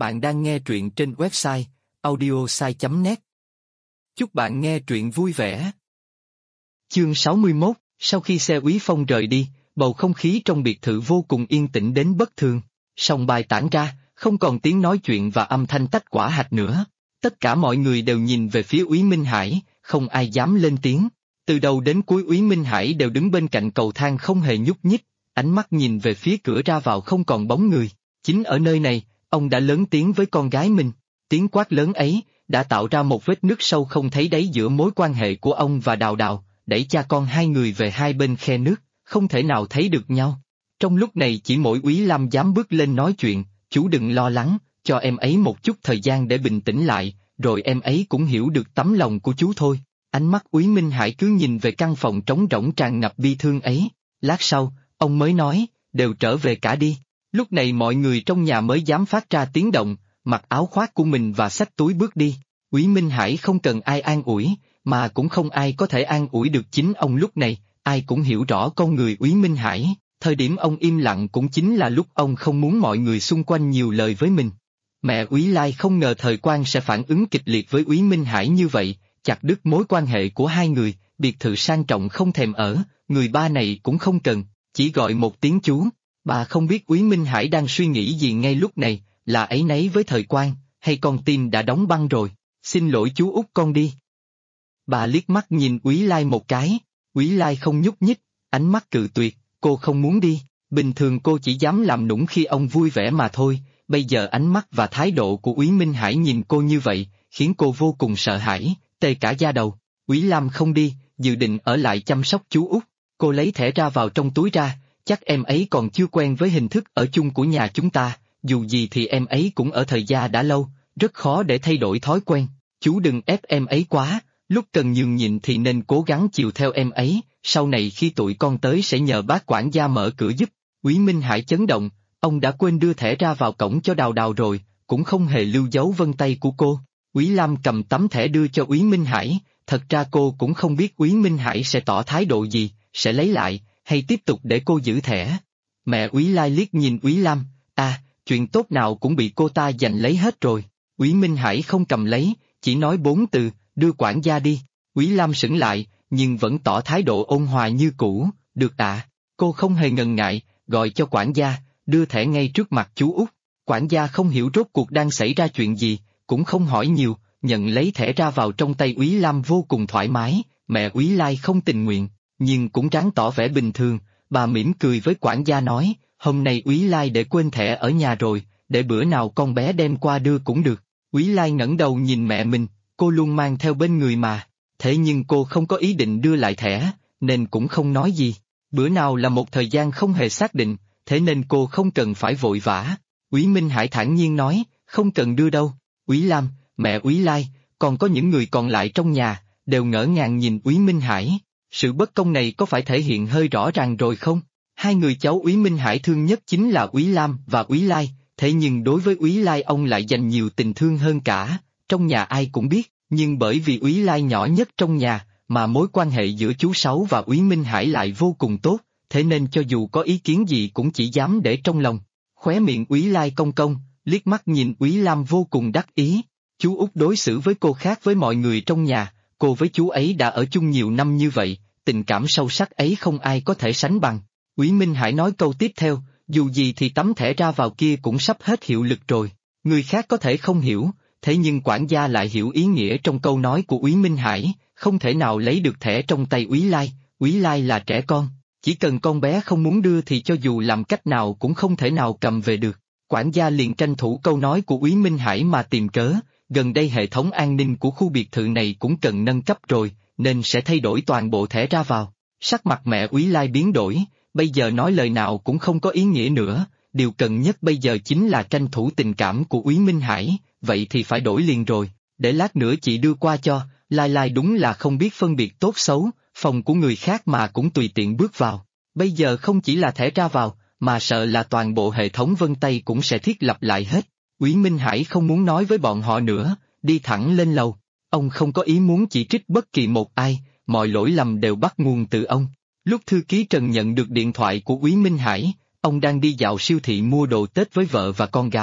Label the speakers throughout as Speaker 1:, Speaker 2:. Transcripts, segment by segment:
Speaker 1: Bạn đang nghe truyện trên website audiosai.net. Chúc bạn nghe truyện vui vẻ. Chương 61, sau khi xe Úy Phong rời đi, bầu không khí trong biệt thự vô cùng yên tĩnh đến bất thường. Sòng bài tản ra, không còn tiếng nói chuyện và âm thanh tách quả hạch nữa. Tất cả mọi người đều nhìn về phía Úy Minh Hải, không ai dám lên tiếng. Từ đầu đến cuối Úy Minh Hải đều đứng bên cạnh cầu thang không hề nhúc nhích, ánh mắt nhìn về phía cửa ra vào không còn bóng người. Chính ở nơi này, ông đã lớn tiếng với con gái mình. Tiếng quát lớn ấy đã tạo ra một vết nứt sâu không thấy đáy giữa mối quan hệ của ông và Đào Đào, đẩy cha con hai người về hai bên khe nước, không thể nào thấy được nhau. Trong lúc này chỉ mỗi Úy Lam dám bước lên nói chuyện, chú đừng lo lắng, cho em ấy một chút thời gian để bình tĩnh lại, rồi em ấy cũng hiểu được tấm lòng của chú thôi. Ánh mắt Úy Minh Hải cứ nhìn về căn phòng trống rỗng tràn ngập bi thương ấy. Lát sau, ông mới nói, đều trở về cả đi. Lúc này mọi người trong nhà mới dám phát ra tiếng động, mặc áo khoác của mình và xách túi bước đi. Úy Minh Hải không cần ai an ủi, mà cũng không ai có thể an ủi được chính ông lúc này. Ai cũng hiểu rõ con người Úy Minh Hải, thời điểm ông im lặng cũng chính là lúc ông không muốn mọi người xung quanh nhiều lời với mình. Mẹ Úy Lai không ngờ Thời Quang sẽ phản ứng kịch liệt với Úy Minh Hải như vậy, chặt đứt mối quan hệ của hai người, biệt thự sang trọng không thèm ở, người ba này cũng không cần, chỉ gọi một tiếng chú. Bà không biết Úy Minh Hải đang suy nghĩ gì ngay lúc này, là áy náy với Thời Quang, hay con tim đã đóng băng rồi. Xin lỗi chú út, con đi. Bà liếc mắt nhìn Úy Lai một cái, Úy Lai không nhúc nhích, ánh mắt cự tuyệt, cô không muốn đi. Bình thường cô chỉ dám làm nũng khi ông vui vẻ mà thôi, bây giờ ánh mắt và thái độ của Úy Minh Hải nhìn cô như vậy, khiến cô vô cùng sợ hãi, tê cả da đầu. Úy Lam không đi, dự định ở lại chăm sóc chú út. Cô lấy thẻ ra vào trong túi ra, chắc em ấy còn chưa quen với hình thức ở chung của nhà chúng ta, dù gì thì em ấy cũng ở thời gia đã lâu, rất khó để thay đổi thói quen. Chú đừng ép em ấy quá, lúc cần nhường nhịn thì nên cố gắng chiều theo em ấy, sau này khi tụi con tới sẽ nhờ bác quản gia mở cửa giúp. Úy Minh Hải chấn động, ông đã quên đưa thẻ ra vào cổng cho Đào Đào rồi, cũng không hề lưu dấu vân tay của cô. Úy Lam cầm tấm thẻ đưa cho Úy Minh Hải, thật ra cô cũng không biết Úy Minh Hải sẽ tỏ thái độ gì, sẽ lấy lại, hay tiếp tục để cô giữ thẻ. Mẹ Úy Lai liếc nhìn Úy Lam, chuyện tốt nào cũng bị cô ta giành lấy hết rồi. Úy Minh Hải không cầm lấy, chỉ nói 4 từ, đưa quản gia đi. Úy Lam sững lại, nhưng vẫn tỏ thái độ ôn hòa như cũ, được ạ. Cô không hề ngần ngại, gọi cho quản gia, đưa thẻ ngay trước mặt chú út. Quản gia không hiểu rốt cuộc đang xảy ra chuyện gì, cũng không hỏi nhiều, nhận lấy thẻ ra vào trong tay Úy Lam vô cùng thoải mái. Mẹ Úy Lai không tình nguyện, nhưng cũng ráng tỏ vẻ bình thường. Bà mỉm cười với quản gia nói, hôm nay Úy Lai để quên thẻ ở nhà rồi, để bữa nào con bé đem qua đưa cũng được. Úy Lai ngẩng đầu nhìn mẹ mình, cô luôn mang theo bên người mà, thế nhưng cô không có ý định đưa lại thẻ, nên cũng không nói gì. Bữa nào là một thời gian không hề xác định, thế nên cô không cần phải vội vã. Úy Minh Hải thản nhiên nói, không cần đưa đâu. Úy Lam, mẹ Úy Lai, còn có những người còn lại trong nhà, đều ngỡ ngàng nhìn Úy Minh Hải. Sự bất công này có phải thể hiện hơi rõ ràng rồi không? Hai người cháu Úy Minh Hải thương nhất chính là Úy Lam và Úy Lai, thế nhưng đối với Úy Lai ông lại dành nhiều tình thương hơn cả. Trong nhà ai cũng biết, nhưng bởi vì Úy Lai nhỏ nhất trong nhà, mà mối quan hệ giữa chú Sáu và Úy Minh Hải lại vô cùng tốt, thế nên cho dù có ý kiến gì cũng chỉ dám để trong lòng. Khóe miệng Úy Lai cong cong, liếc mắt nhìn Úy Lam vô cùng đắc ý. Chú út đối xử với cô khác với mọi người trong nhà, cô với chú ấy đã ở chung nhiều năm như vậy, tình cảm sâu sắc ấy không ai có thể sánh bằng. Úy Minh Hải nói câu tiếp theo, dù gì thì tấm thẻ ra vào kia cũng sắp hết hiệu lực rồi. Người khác có thể không hiểu, thế nhưng quản gia lại hiểu ý nghĩa trong câu nói của Úy Minh Hải, không thể nào lấy được thẻ trong tay Úy Lai. Úy Lai là trẻ con, chỉ cần con bé không muốn đưa thì cho dù làm cách nào cũng không thể nào cầm về được. Quản gia liền tranh thủ câu nói của Úy Minh Hải mà tìm cớ, gần đây hệ thống an ninh của khu biệt thự này cũng cần nâng cấp rồi, nên sẽ thay đổi toàn bộ thẻ ra vào. Sắc mặt mẹ Úy Lai biến đổi, bây giờ nói lời nào cũng không có ý nghĩa nữa, điều cần nhất bây giờ chính là tranh thủ tình cảm của Úy Minh Hải, vậy thì phải đổi liền rồi, để lát nữa chị đưa qua cho. Lai Lai đúng là không biết phân biệt tốt xấu, phòng của người khác mà cũng tùy tiện bước vào. Bây giờ không chỉ là thẻ ra vào, mà sợ là toàn bộ hệ thống vân tay cũng sẽ thiết lập lại hết. Úy Minh Hải không muốn nói với bọn họ nữa, đi thẳng lên lầu. Ông không có ý muốn chỉ trích bất kỳ một ai, mọi lỗi lầm đều bắt nguồn từ ông. Lúc thư ký Trần nhận được điện thoại của Úy Minh Hải, ông đang đi dạo siêu thị mua đồ Tết với vợ và con gái.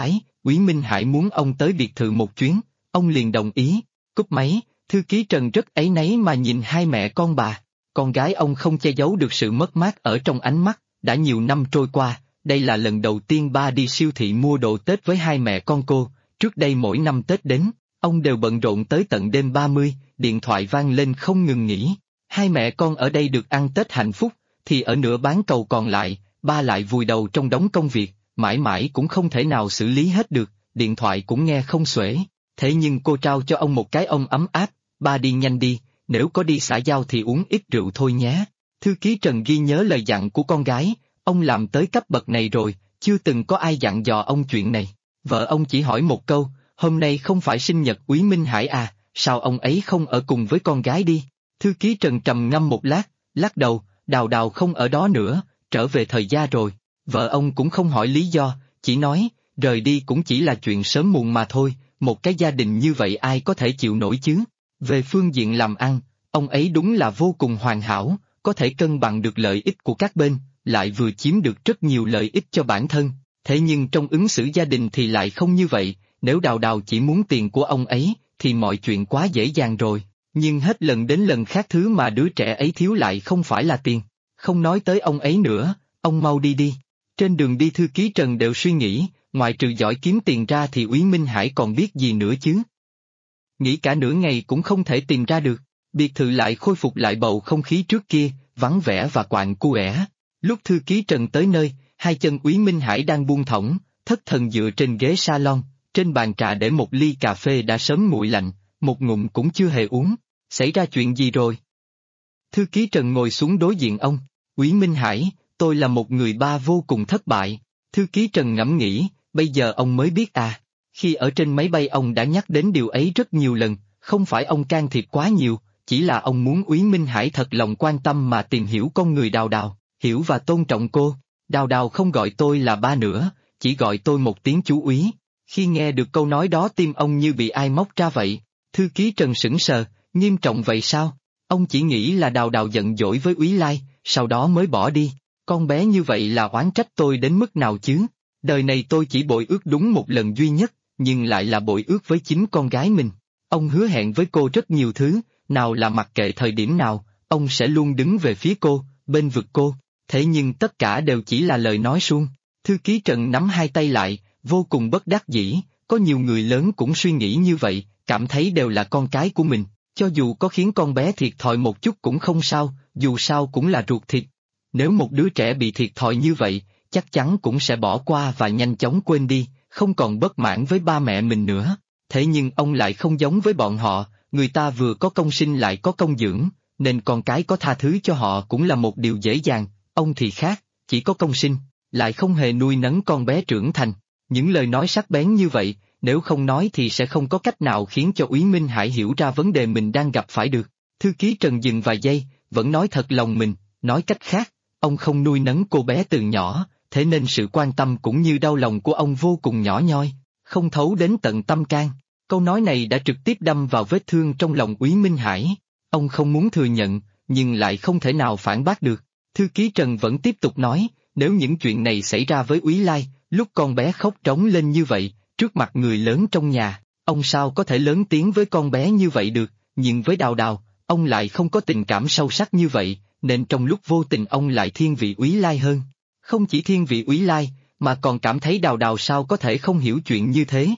Speaker 1: Úy Minh Hải muốn ông tới biệt thự một chuyến, ông liền đồng ý. Cúp máy, thư ký Trần rất áy náy mà nhìn hai mẹ con bà. Con gái ông không che giấu được sự mất mát ở trong ánh mắt, đã nhiều năm trôi qua, đây là lần đầu tiên ba đi siêu thị mua đồ Tết với hai mẹ con cô, trước đây mỗi năm Tết đến, ông đều bận rộn tới tận đêm 30, điện thoại vang lên không ngừng nghỉ. Hai mẹ con ở đây được ăn Tết hạnh phúc, thì ở nửa bán cầu còn lại, ba lại vùi đầu trong đống công việc, mãi mãi cũng không thể nào xử lý hết được, điện thoại cũng nghe không xuể. Thế nhưng cô trao cho ông một cái ôm ấm áp, ba đi nhanh đi, nếu có đi xã giao thì uống ít rượu thôi nhé. Thư ký Trần ghi nhớ lời dặn của con gái, ông làm tới cấp bậc này rồi, chưa từng có ai dặn dò ông chuyện này. Vợ ông chỉ hỏi một câu, hôm nay không phải sinh nhật Úy Minh Hải à, sao ông ấy không ở cùng với con gái đi? Thư ký Trần trầm ngâm một lát, lắc đầu, Đào Đào không ở đó nữa, trở về thời gia rồi. Vợ ông cũng không hỏi lý do, chỉ nói, rời đi cũng chỉ là chuyện sớm muộn mà thôi, một cái gia đình như vậy ai có thể chịu nổi chứ? Về phương diện làm ăn, ông ấy đúng là vô cùng hoàn hảo, có thể cân bằng được lợi ích của các bên, lại vừa chiếm được rất nhiều lợi ích cho bản thân. Thế nhưng trong ứng xử gia đình thì lại không như vậy, nếu Đào Đào chỉ muốn tiền của ông ấy, thì mọi chuyện quá dễ dàng rồi. Nhưng hết lần đến lần khác thứ mà đứa trẻ ấy thiếu lại không phải là tiền. Không nói tới ông ấy nữa, ông mau đi đi. Trên đường đi thư ký Trần đều suy nghĩ, ngoài trừ giỏi kiếm tiền ra thì Úy Minh Hải còn biết gì nữa chứ. Nghĩ cả nửa ngày cũng không thể tìm ra được, biệt thự lại khôi phục lại bầu không khí trước kia, vắng vẻ và quạnh quẻ. Lúc thư ký Trần tới nơi, hai chân Úy Minh Hải đang buông thõng, thất thần dựa trên ghế salon, trên bàn trà để một ly cà phê đã sớm nguội lạnh, một ngụm cũng chưa hề uống. Xảy ra chuyện gì rồi? Thư ký Trần ngồi xuống đối diện ông. Úy Minh Hải, tôi là một người ba vô cùng thất bại. Thư ký Trần ngẫm nghĩ, bây giờ ông mới biết à. Khi ở trên máy bay ông đã nhắc đến điều ấy rất nhiều lần, không phải ông can thiệp quá nhiều, chỉ là ông muốn Úy Minh Hải thật lòng quan tâm mà tìm hiểu con người Đào Đào, hiểu và tôn trọng cô. Đào Đào không gọi tôi là ba nữa, chỉ gọi tôi một tiếng chú Úy. Khi nghe được câu nói đó tim ông như bị ai móc ra vậy. Thư ký Trần sững sờ, nghiêm trọng vậy sao? Ông chỉ nghĩ là Đào Đào giận dỗi với Úy Lai, sau đó mới bỏ đi. Con bé như vậy là oán trách tôi đến mức nào chứ? Đời này tôi chỉ bội ước đúng một lần duy nhất, nhưng lại là bội ước với chính con gái mình. Ông hứa hẹn với cô rất nhiều thứ, nào là mặc kệ thời điểm nào, ông sẽ luôn đứng về phía cô, bên vực cô. Thế nhưng tất cả đều chỉ là lời nói suông. Thư ký Trần nắm hai tay lại, vô cùng bất đắc dĩ, có nhiều người lớn cũng suy nghĩ như vậy, cảm thấy đều là con cái của mình. Cho dù có khiến con bé thiệt thòi một chút cũng không sao, dù sao cũng là ruột thịt. Nếu một đứa trẻ bị thiệt thòi như vậy, chắc chắn cũng sẽ bỏ qua và nhanh chóng quên đi, không còn bất mãn với ba mẹ mình nữa. Thế nhưng ông lại không giống với bọn họ, người ta vừa có công sinh lại có công dưỡng, nên con cái có tha thứ cho họ cũng là một điều dễ dàng, ông thì khác, chỉ có công sinh, lại không hề nuôi nấng con bé trưởng thành. Những lời nói sắc bén như vậy, nếu không nói thì sẽ không có cách nào khiến cho Úy Minh Hải hiểu ra vấn đề mình đang gặp phải được. Thư ký Trần dừng vài giây, vẫn nói thật lòng mình, nói cách khác, ông không nuôi nấng cô bé từ nhỏ, thế nên sự quan tâm cũng như đau lòng của ông vô cùng nhỏ nhoi, không thấu đến tận tâm can. Câu nói này đã trực tiếp đâm vào vết thương trong lòng Úy Minh Hải. Ông không muốn thừa nhận, nhưng lại không thể nào phản bác được. Thư ký Trần vẫn tiếp tục nói, nếu những chuyện này xảy ra với Úy Lai, lúc con bé khóc trống lên như vậy, trước mặt người lớn trong nhà, ông sao có thể lớn tiếng với con bé như vậy được, nhưng với Đào Đào, ông lại không có tình cảm sâu sắc như vậy, nên trong lúc vô tình ông lại thiên vị Úy Lai hơn. Không chỉ thiên vị Úy Lai, mà còn cảm thấy Đào Đào sao có thể không hiểu chuyện như thế.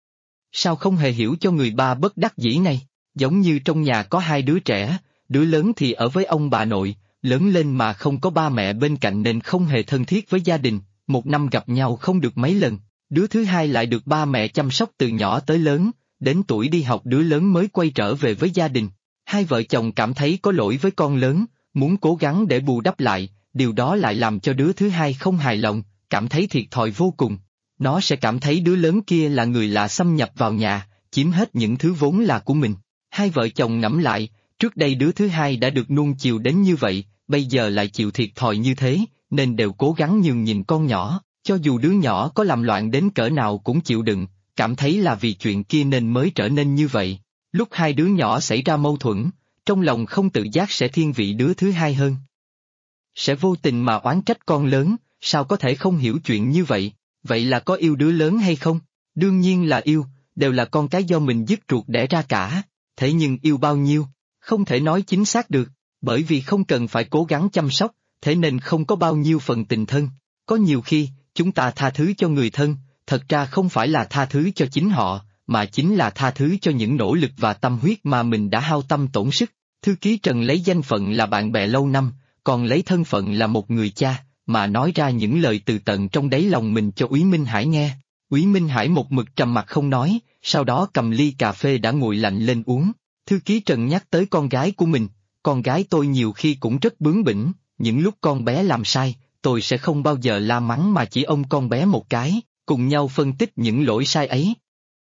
Speaker 1: Sao không hề hiểu cho người ba bất đắc dĩ này, giống như trong nhà có hai đứa trẻ, đứa lớn thì ở với ông bà nội, lớn lên mà không có ba mẹ bên cạnh nên không hề thân thiết với gia đình, một năm gặp nhau không được mấy lần. Đứa thứ hai lại được ba mẹ chăm sóc từ nhỏ tới lớn, đến tuổi đi học đứa lớn mới quay trở về với gia đình. Hai vợ chồng cảm thấy có lỗi với con lớn, muốn cố gắng để bù đắp lại, điều đó lại làm cho đứa thứ hai không hài lòng, cảm thấy thiệt thòi vô cùng. Nó sẽ cảm thấy đứa lớn kia là người lạ xâm nhập vào nhà, chiếm hết những thứ vốn là của mình. Hai vợ chồng ngẫm lại, trước đây đứa thứ hai đã được nuông chiều đến như vậy, bây giờ lại chịu thiệt thòi như thế, nên đều cố gắng nhường nhịn con nhỏ. Cho dù đứa nhỏ có làm loạn đến cỡ nào cũng chịu đựng, cảm thấy là vì chuyện kia nên mới trở nên như vậy. Lúc hai đứa nhỏ xảy ra mâu thuẫn, trong lòng không tự giác sẽ thiên vị đứa thứ hai hơn. Sẽ vô tình mà oán trách con lớn, sao có thể không hiểu chuyện như vậy, vậy là có yêu đứa lớn hay không? Đương nhiên là yêu, đều là con cái do mình dứt ruột đẻ ra cả, thế nhưng yêu bao nhiêu, không thể nói chính xác được, bởi vì không cần phải cố gắng chăm sóc, thế nên không có bao nhiêu phần tình thân. Có nhiều khi, chúng ta tha thứ cho người thân, thật ra không phải là tha thứ cho chính họ, mà chính là tha thứ cho những nỗ lực và tâm huyết mà mình đã hao tâm tổn sức. Thư ký Trần lấy danh phận là bạn bè lâu năm, còn lấy thân phận là một người cha, mà nói ra những lời từ tận trong đáy lòng mình cho Úy Minh Hải nghe. Úy Minh Hải một mực trầm mặc không nói, sau đó cầm ly cà phê đã nguội lạnh lên uống. Thư ký Trần nhắc tới con gái của mình, con gái tôi nhiều khi cũng rất bướng bỉnh, những lúc con bé làm sai, tôi sẽ không bao giờ la mắng mà chỉ ôm con bé một cái, cùng nhau phân tích những lỗi sai ấy.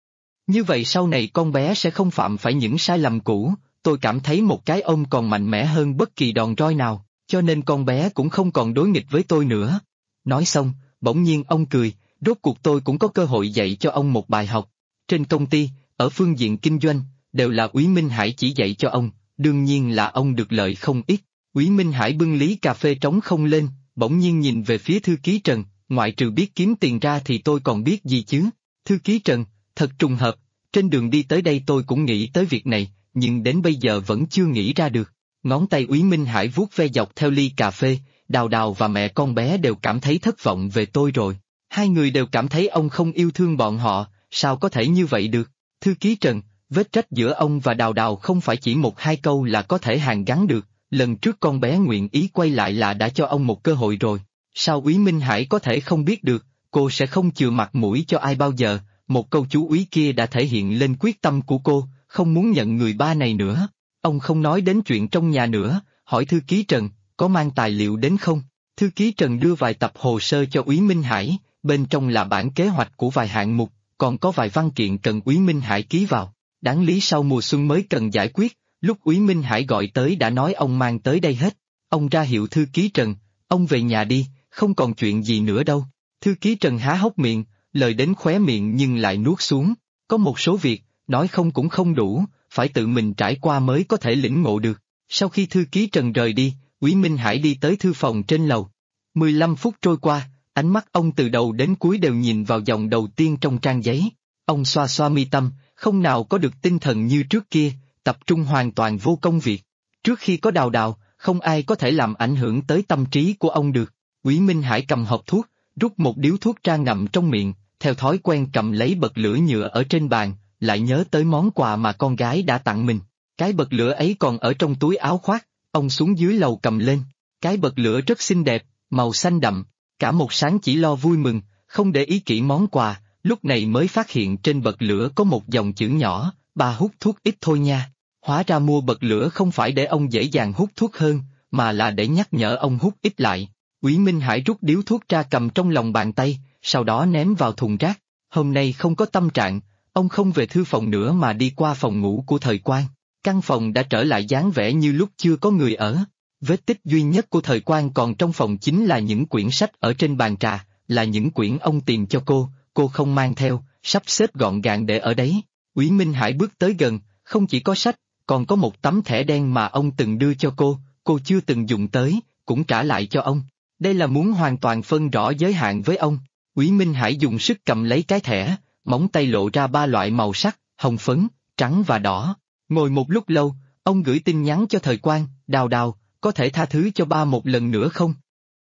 Speaker 1: Như vậy sau này con bé sẽ không phạm phải những sai lầm cũ, tôi cảm thấy một cái ôm còn mạnh mẽ hơn bất kỳ đòn roi nào, cho nên con bé cũng không còn đối nghịch với tôi nữa. Nói xong, bỗng nhiên ông cười, rốt cuộc tôi cũng có cơ hội dạy cho ông một bài học. Trên công ty, ở phương diện kinh doanh, đều là Úy Minh Hải chỉ dạy cho ông, đương nhiên là ông được lợi không ít. Úy Minh Hải bưng ly cà phê trống không lên, bỗng nhiên nhìn về phía thư ký Trần, ngoại trừ biết kiếm tiền ra thì tôi còn biết gì chứ. Thư ký Trần, thật trùng hợp, trên đường đi tới đây tôi cũng nghĩ tới việc này, nhưng đến bây giờ vẫn chưa nghĩ ra được. Ngón tay Úy Minh Hải vuốt ve dọc theo ly cà phê, Đào Đào và mẹ con bé đều cảm thấy thất vọng về tôi rồi. Hai người đều cảm thấy ông không yêu thương bọn họ, sao có thể như vậy được? Thư ký Trần, vết rách giữa ông và Đào Đào không phải chỉ một hai câu là có thể hàn gắn được, lần trước con bé nguyện ý quay lại là đã cho ông một cơ hội rồi. Sao Úy Minh Hải có thể không biết được, cô sẽ không chừa mặt mũi cho ai bao giờ, một câu chú úy kia đã thể hiện lên quyết tâm của cô, không muốn nhận người ba này nữa. Ông không nói đến chuyện trong nhà nữa, hỏi thư ký Trần, có mang tài liệu đến không? Thư ký Trần đưa vài tập hồ sơ cho Úy Minh Hải, bên trong là bản kế hoạch của vài hạng mục, còn có vài văn kiện cần Úy Minh Hải ký vào. Đáng lý sau mùa xuân mới cần giải quyết, lúc Úy Minh Hải gọi tới đã nói ông mang tới đây hết. Ông ra hiệu thư ký Trần, ông về nhà đi, không còn chuyện gì nữa đâu. Thư ký Trần há hốc miệng, lời đến khóe miệng nhưng lại nuốt xuống. Có một số việc, nói không cũng không đủ, phải tự mình trải qua mới có thể lĩnh ngộ được. Sau khi thư ký Trần rời đi, Úy Minh Hải đi tới thư phòng trên lầu. 15 phút trôi qua, ánh mắt ông từ đầu đến cuối đều nhìn vào dòng đầu tiên trong trang giấy. Ông xoa xoa mi tâm, không nào có được tinh thần như trước kia, tập trung hoàn toàn vô công việc. Trước khi có Đào Đào, không ai có thể làm ảnh hưởng tới tâm trí của ông được. Úy Minh Hải cầm hộp thuốc, rút một điếu thuốc ra ngậm trong miệng, theo thói quen cầm lấy bật lửa nhựa ở trên bàn, lại nhớ tới món quà mà con gái đã tặng mình. Cái bật lửa ấy còn ở trong túi áo khoác, ông xuống dưới lầu cầm lên. Cái bật lửa rất xinh đẹp, màu xanh đậm, cả một sáng chỉ lo vui mừng, không để ý kỹ món quà, lúc này mới phát hiện trên bật lửa có một dòng chữ nhỏ, ba hút thuốc ít thôi nha. Hóa ra mua bật lửa không phải để ông dễ dàng hút thuốc hơn, mà là để nhắc nhở ông hút ít lại. Úy Minh Hải rút điếu thuốc ra cầm trong lòng bàn tay, sau đó ném vào thùng rác. Hôm nay không có tâm trạng, ông không về thư phòng nữa mà đi qua phòng ngủ của Thời Quang. Căn phòng đã trở lại dáng vẻ như lúc chưa có người ở. Vết tích duy nhất của Thời Quang còn trong phòng chính là những quyển sách ở trên bàn trà, là những quyển ông tìm cho cô không mang theo, sắp xếp gọn gàng để ở đấy. Úy Minh Hải bước tới gần, không chỉ có sách, còn có một tấm thẻ đen mà ông từng đưa cho cô chưa từng dùng tới, cũng trả lại cho ông. Đây là muốn hoàn toàn phân rõ giới hạn với ông. Úy Minh Hải dùng sức cầm lấy cái thẻ, móng tay lộ ra ba loại màu sắc, hồng phấn, trắng và đỏ. Ngồi một lúc lâu, ông gửi tin nhắn cho Thời Quang, Đào Đào, có thể tha thứ cho ba một lần nữa không?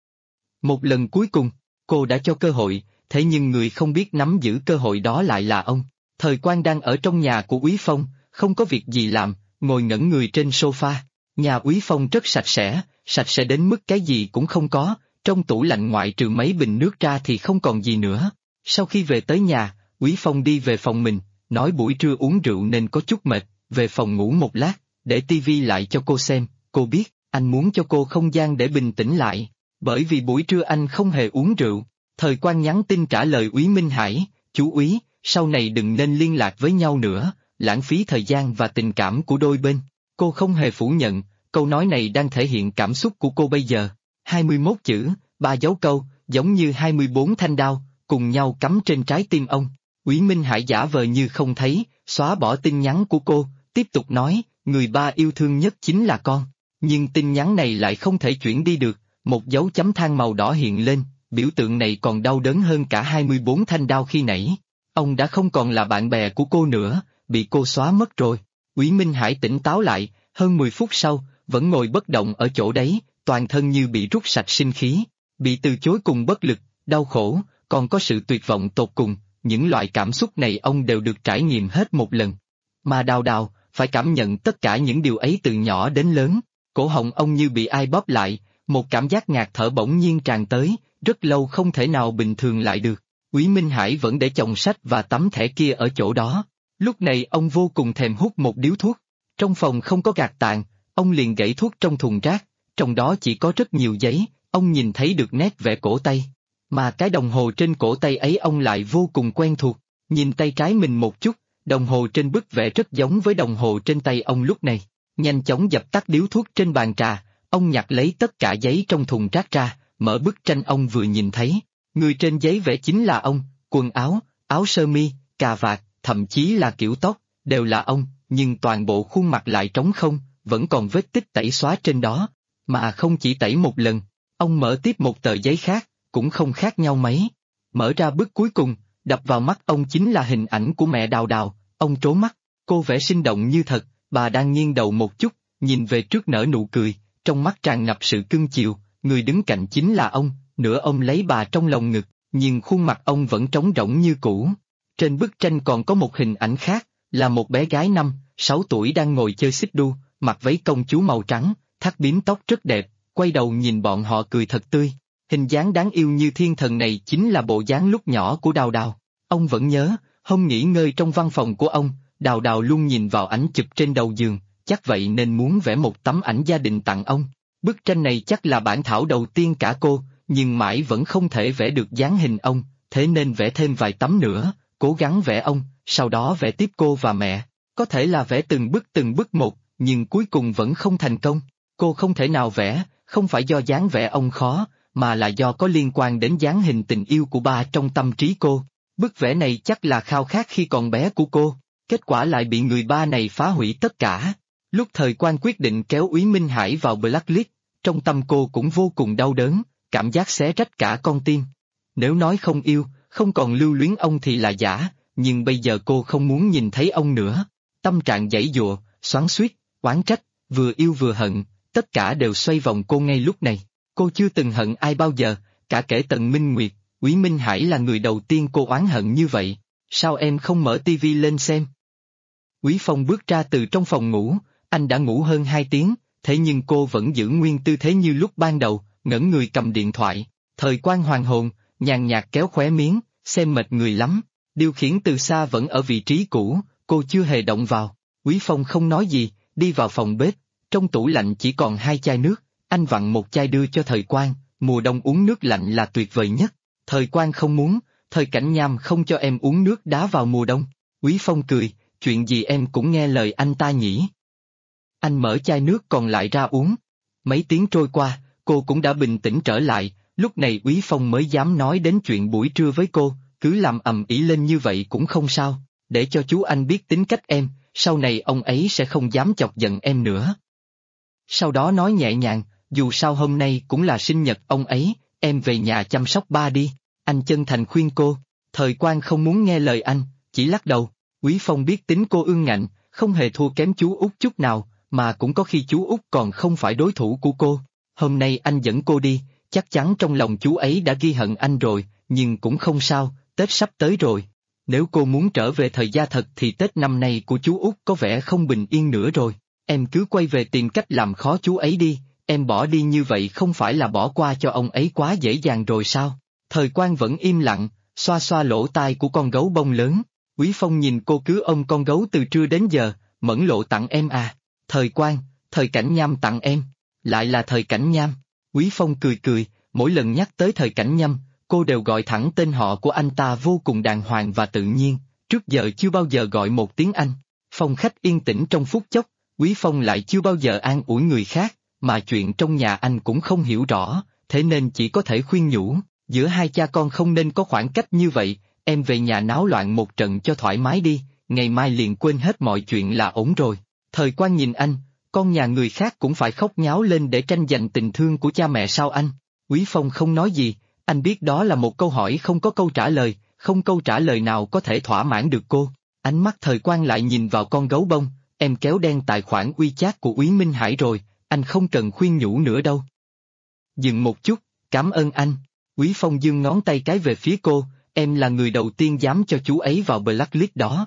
Speaker 1: Một lần cuối cùng, cô đã cho cơ hội, thế nhưng người không biết nắm giữ cơ hội đó lại là ông. Thời Quang đang ở trong nhà của Úy Phong, không có việc gì làm, ngồi ngẩn người trên sofa. Nhà Úy Phong rất sạch sẽ đến mức cái gì cũng không có, trong tủ lạnh ngoại trừ mấy bình nước ra thì không còn gì nữa. Sau khi về tới nhà, Úy Phong đi về phòng mình, nói buổi trưa uống rượu nên có chút mệt, về phòng ngủ một lát, để tivi lại cho cô xem. Cô biết, anh muốn cho cô không gian để bình tĩnh lại, bởi vì buổi trưa anh không hề uống rượu. Thời Quang nhắn tin trả lời Úy Minh Hải, chú Úy, sau này đừng nên liên lạc với nhau nữa, lãng phí thời gian và tình cảm của đôi bên. Cô không hề phủ nhận, câu nói này đang thể hiện cảm xúc của cô bây giờ. 21 chữ, 3 dấu câu, giống như 24 thanh đao, cùng nhau cắm trên trái tim ông. Úy Minh Hải giả vờ như không thấy, xóa bỏ tin nhắn của cô, tiếp tục nói, người ba yêu thương nhất chính là con. Nhưng tin nhắn này lại không thể chuyển đi được, một dấu chấm than màu đỏ hiện lên, biểu tượng này còn đau đớn hơn cả 24 thanh đao khi nãy. Ông đã không còn là bạn bè của cô nữa, bị cô xóa mất rồi. Úy Minh Hải tỉnh táo lại, hơn 10 phút sau, vẫn ngồi bất động ở chỗ đấy, toàn thân như bị rút sạch sinh khí, bị từ chối cùng bất lực, đau khổ, còn có sự tuyệt vọng tột cùng, những loại cảm xúc này ông đều được trải nghiệm hết một lần. Mà Đào Đào, phải cảm nhận tất cả những điều ấy từ nhỏ đến lớn, cổ họng ông như bị ai bóp lại, một cảm giác ngạt thở bỗng nhiên tràn tới, rất lâu không thể nào bình thường lại được. Úy Minh Hải vẫn để chồng sách và tấm thẻ kia ở chỗ đó. Lúc này ông vô cùng thèm hút một điếu thuốc. Trong phòng không có gạt tàn, ông liền gãy thuốc trong thùng rác, trong đó chỉ có rất nhiều giấy, ông nhìn thấy được nét vẽ cổ tay. Mà cái đồng hồ trên cổ tay ấy ông lại vô cùng quen thuộc, nhìn tay trái mình một chút, đồng hồ trên bức vẽ rất giống với đồng hồ trên tay ông lúc này. Nhanh chóng dập tắt điếu thuốc trên bàn trà, ông nhặt lấy tất cả giấy trong thùng rác ra, mở bức tranh ông vừa nhìn thấy. Người trên giấy vẽ chính là ông, quần áo, áo sơ mi, cà vạt, thậm chí là kiểu tóc, đều là ông, nhưng toàn bộ khuôn mặt lại trống không, vẫn còn vết tích tẩy xóa trên đó. Mà không chỉ tẩy một lần, ông mở tiếp một tờ giấy khác, cũng không khác nhau mấy. Mở ra bức cuối cùng, đập vào mắt ông chính là hình ảnh của mẹ Đào Đào, ông trố mắt, cô vẽ sinh động như thật, bà đang nghiêng đầu một chút, nhìn về trước nở nụ cười, trong mắt tràn ngập sự cưng chiều, người đứng cạnh chính là ông, nửa ông lấy bà trong lòng ngực, nhưng khuôn mặt ông vẫn trống rỗng như cũ. Trên bức tranh còn có một hình ảnh khác, là một bé gái 5, 6 tuổi đang ngồi chơi xích đu, mặc váy công chúa màu trắng, thắt bím tóc rất đẹp, quay đầu nhìn bọn họ cười thật tươi. Hình dáng đáng yêu như thiên thần này chính là bộ dáng lúc nhỏ của Đào Đào. Ông vẫn nhớ, hôm nghỉ ngơi trong văn phòng của ông, Đào Đào luôn nhìn vào ảnh chụp trên đầu giường, chắc vậy nên muốn vẽ một tấm ảnh gia đình tặng ông. Bức tranh này chắc là bản thảo đầu tiên cả cô, nhưng mãi vẫn không thể vẽ được dáng hình ông, thế nên vẽ thêm vài tấm nữa, cố gắng vẽ ông, sau đó vẽ tiếp cô và mẹ. Có thể là vẽ từng bức một, nhưng cuối cùng vẫn không thành công. Cô không thể nào vẽ, không phải do dáng vẽ ông khó, mà là do có liên quan đến dáng hình tình yêu của ba trong tâm trí cô. Bức vẽ này chắc là khao khát khi còn bé của cô, kết quả lại bị người ba này phá hủy tất cả. Lúc Thời Quan quyết định kéo Úy Minh Hải vào blacklist, trong tâm cô cũng vô cùng đau đớn, cảm giác xé rách cả con tim. Nếu nói không yêu, không còn lưu luyến ông thì là giả, nhưng bây giờ cô không muốn nhìn thấy ông nữa. Tâm trạng giãy giụa, xoắn xuýt, oán trách, vừa yêu vừa hận, tất cả đều xoay vòng cô ngay lúc này. Cô chưa từng hận ai bao giờ, cả kể Tần Minh Nguyệt, Úy Minh Hải là người đầu tiên cô oán hận như vậy. Sao em không mở tivi lên xem? Úy Phong bước ra từ trong phòng ngủ, anh đã ngủ hơn 2 tiếng, thế nhưng cô vẫn giữ nguyên tư thế như lúc ban đầu, ngẩng người cầm điện thoại. Thời Quan hoàn hồn, nhàn nhạt kéo khóe miếng, xem mệt người lắm. Điều khiển từ xa vẫn ở vị trí cũ, cô chưa hề động vào. Úy Phong không nói gì, đi vào phòng bếp, trong tủ lạnh chỉ còn 2 chai nước, anh vặn một chai đưa cho Thời Quan, mùa đông uống nước lạnh là tuyệt vời nhất. Thời Quan không muốn, Thời Cảnh Nham không cho em uống nước đá vào mùa đông. Úy Phong cười, chuyện gì em cũng nghe lời anh ta nhỉ. Anh mở chai nước còn lại ra uống. Mấy tiếng trôi qua, cô cũng đã bình tĩnh trở lại, lúc này Úy Phong mới dám nói đến chuyện buổi trưa với cô, cứ làm ầm ĩ lên như vậy cũng không sao, để cho chú anh biết tính cách em, sau này ông ấy sẽ không dám chọc giận em nữa. Sau đó nói nhẹ nhàng, dù sao hôm nay cũng là sinh nhật ông ấy, em về nhà chăm sóc ba đi, anh chân thành khuyên cô. Thời Quan không muốn nghe lời anh, chỉ lắc đầu. Úy Phong biết tính cô ương ngạnh, không hề thua kém chú út chút nào, mà cũng có khi chú út còn không phải đối thủ của cô. Hôm nay anh dẫn cô đi, chắc chắn trong lòng chú ấy đã ghi hận anh rồi, nhưng cũng không sao, Tết sắp tới rồi. Nếu cô muốn trở về thời gia thật thì Tết năm nay của chú út có vẻ không bình yên nữa rồi. Em cứ quay về tìm cách làm khó chú ấy đi, em bỏ đi như vậy không phải là bỏ qua cho ông ấy quá dễ dàng rồi sao? Thời Quan vẫn im lặng, xoa xoa lỗ tai của con gấu bông lớn. Úy Phong nhìn cô cứ ôm con gấu từ trưa đến giờ, Mẫn Lộ tặng em à? Thời Quan, Thời Cảnh Nham tặng em. Lại là Thời Cảnh Nham. Úy Phong cười cười, mỗi lần nhắc tới Thời Cảnh Nham, cô đều gọi thẳng tên họ của anh ta vô cùng đàng hoàng và tự nhiên, trước giờ chưa bao giờ gọi một tiếng anh. Phòng khách yên tĩnh trong phút chốc, Úy Phong lại chưa bao giờ an ủi người khác, mà chuyện trong nhà anh cũng không hiểu rõ, thế nên chỉ có thể khuyên nhủ, giữa hai cha con không nên có khoảng cách như vậy, em về nhà náo loạn một trận cho thoải mái đi, ngày mai liền quên hết mọi chuyện là ổn rồi. Thời Quan nhìn anh, con nhà người khác cũng phải khóc nháo lên để tranh giành tình thương của cha mẹ sao anh? Úy Phong không nói gì, anh biết đó là một câu hỏi không có câu trả lời, không câu trả lời nào có thể thỏa mãn được cô. Ánh mắt Thời Quang lại nhìn vào con gấu bông, em kéo đen tài khoản WeChat của Úy Minh Hải rồi, anh không cần khuyên nhủ nữa đâu. Dừng một chút, cảm ơn anh. Úy Phong giương ngón tay cái về phía cô, em là người đầu tiên dám cho chú ấy vào blacklist đó.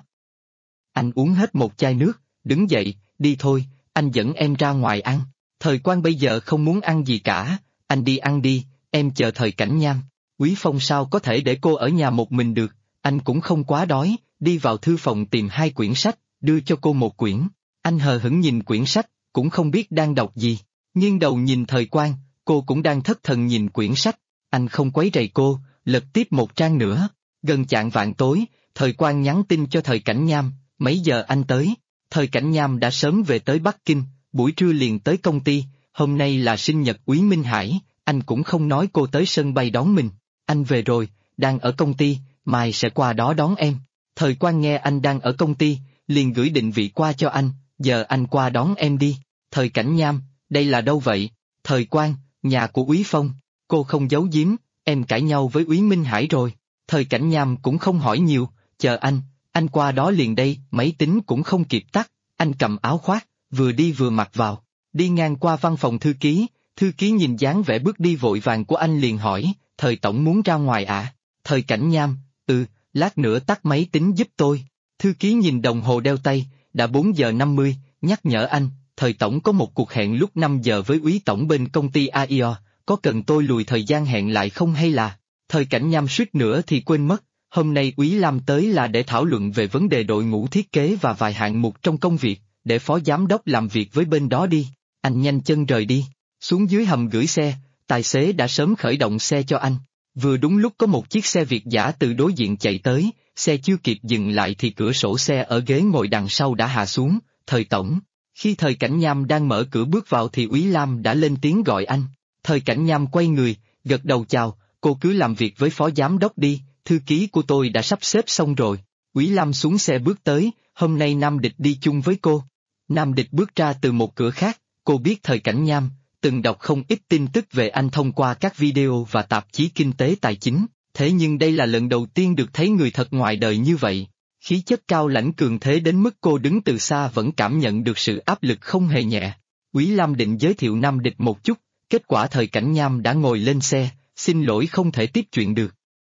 Speaker 1: Anh uống hết một chai nước, đứng dậy, đi thôi, anh dẫn em ra ngoài ăn. Thời Quang bây giờ không muốn ăn gì cả, anh đi ăn đi, em chờ Thời Cảnh Nham. Úy Phong sao có thể để cô ở nhà một mình được, anh cũng không quá đói, đi vào thư phòng tìm 2 quyển sách, đưa cho cô một quyển. Anh hờ hững nhìn quyển sách, cũng không biết đang đọc gì. Nghiêng đầu nhìn Thời Quang, cô cũng đang thất thần nhìn quyển sách. Anh không quấy rầy cô, lật tiếp một trang nữa. Gần chạng vạng tối, Thời Quang nhắn tin cho Thời Cảnh Nham, mấy giờ anh tới? Thời Cảnh Nham đã sớm về tới Bắc Kinh, buổi trưa liền tới công ty, hôm nay là sinh nhật Úy Minh Hải, anh cũng không nói cô tới sân bay đón mình. Anh về rồi, đang ở công ty, mai sẽ qua đó đón em. Thời Quang nghe anh đang ở công ty, liền gửi định vị qua cho anh, giờ anh qua đón em đi. Thời Cảnh Nham, đây là đâu vậy? Thời Quang, nhà của Úy Phong. Cô không giấu giếm, em cãi nhau với Úy Minh Hải rồi. Thời Cảnh Nham cũng không hỏi nhiều, chờ anh qua đó liền đây, máy tính cũng không kịp tắt, anh cầm áo khoác, vừa đi vừa mặc vào. Đi ngang qua văn phòng thư ký nhìn dáng vẻ bước đi vội vàng của anh liền hỏi, Thời tổng muốn ra ngoài ạ? Thời Cảnh Nham, lát nữa tắt máy tính giúp tôi. Thư ký nhìn đồng hồ đeo tay, đã 4 giờ 50, nhắc nhở anh, Thời tổng có một cuộc hẹn lúc 5 giờ với Úy tổng bên công ty AIO, có cần tôi lùi thời gian hẹn lại không hay là? Thời Cảnh Nham suýt nữa thì quên mất, hôm nay Úy Lam tới là để thảo luận về vấn đề đội ngũ thiết kế và vài hạng mục trong công việc, để phó giám đốc làm việc với bên đó đi. Anh nhanh chân rời đi, xuống dưới hầm gửi xe, tài xế đã sớm khởi động xe cho anh. Vừa đúng lúc có một chiếc xe Việt dã từ đối diện chạy tới, xe chưa kịp dừng lại thì cửa sổ xe ở ghế ngồi đằng sau đã hạ xuống, Thời tổng. Khi Thời Cảnh Nham đang mở cửa bước vào thì Úy Lam đã lên tiếng gọi anh. Thời Cảnh Nham quay người, gật đầu chào, cô cứ làm việc với phó giám đốc đi, thư ký của tôi đã sắp xếp xong rồi. Úy Lam xuống xe bước tới, hôm nay Nam Địch đi chung với cô. Nam Địch bước ra từ một cửa khác, cô biết Thời Cảnh Nham, từng đọc không ít tin tức về anh thông qua các video và tạp chí kinh tế tài chính, thế nhưng đây là lần đầu tiên được thấy người thật ngoài đời như vậy. Khí chất cao lãnh cường thế đến mức cô đứng từ xa vẫn cảm nhận được sự áp lực không hề nhẹ. Úy Lam định giới thiệu Nam Địch một chút, kết quả Thời Cảnh Nham đã ngồi lên xe, xin lỗi không thể tiếp chuyện được.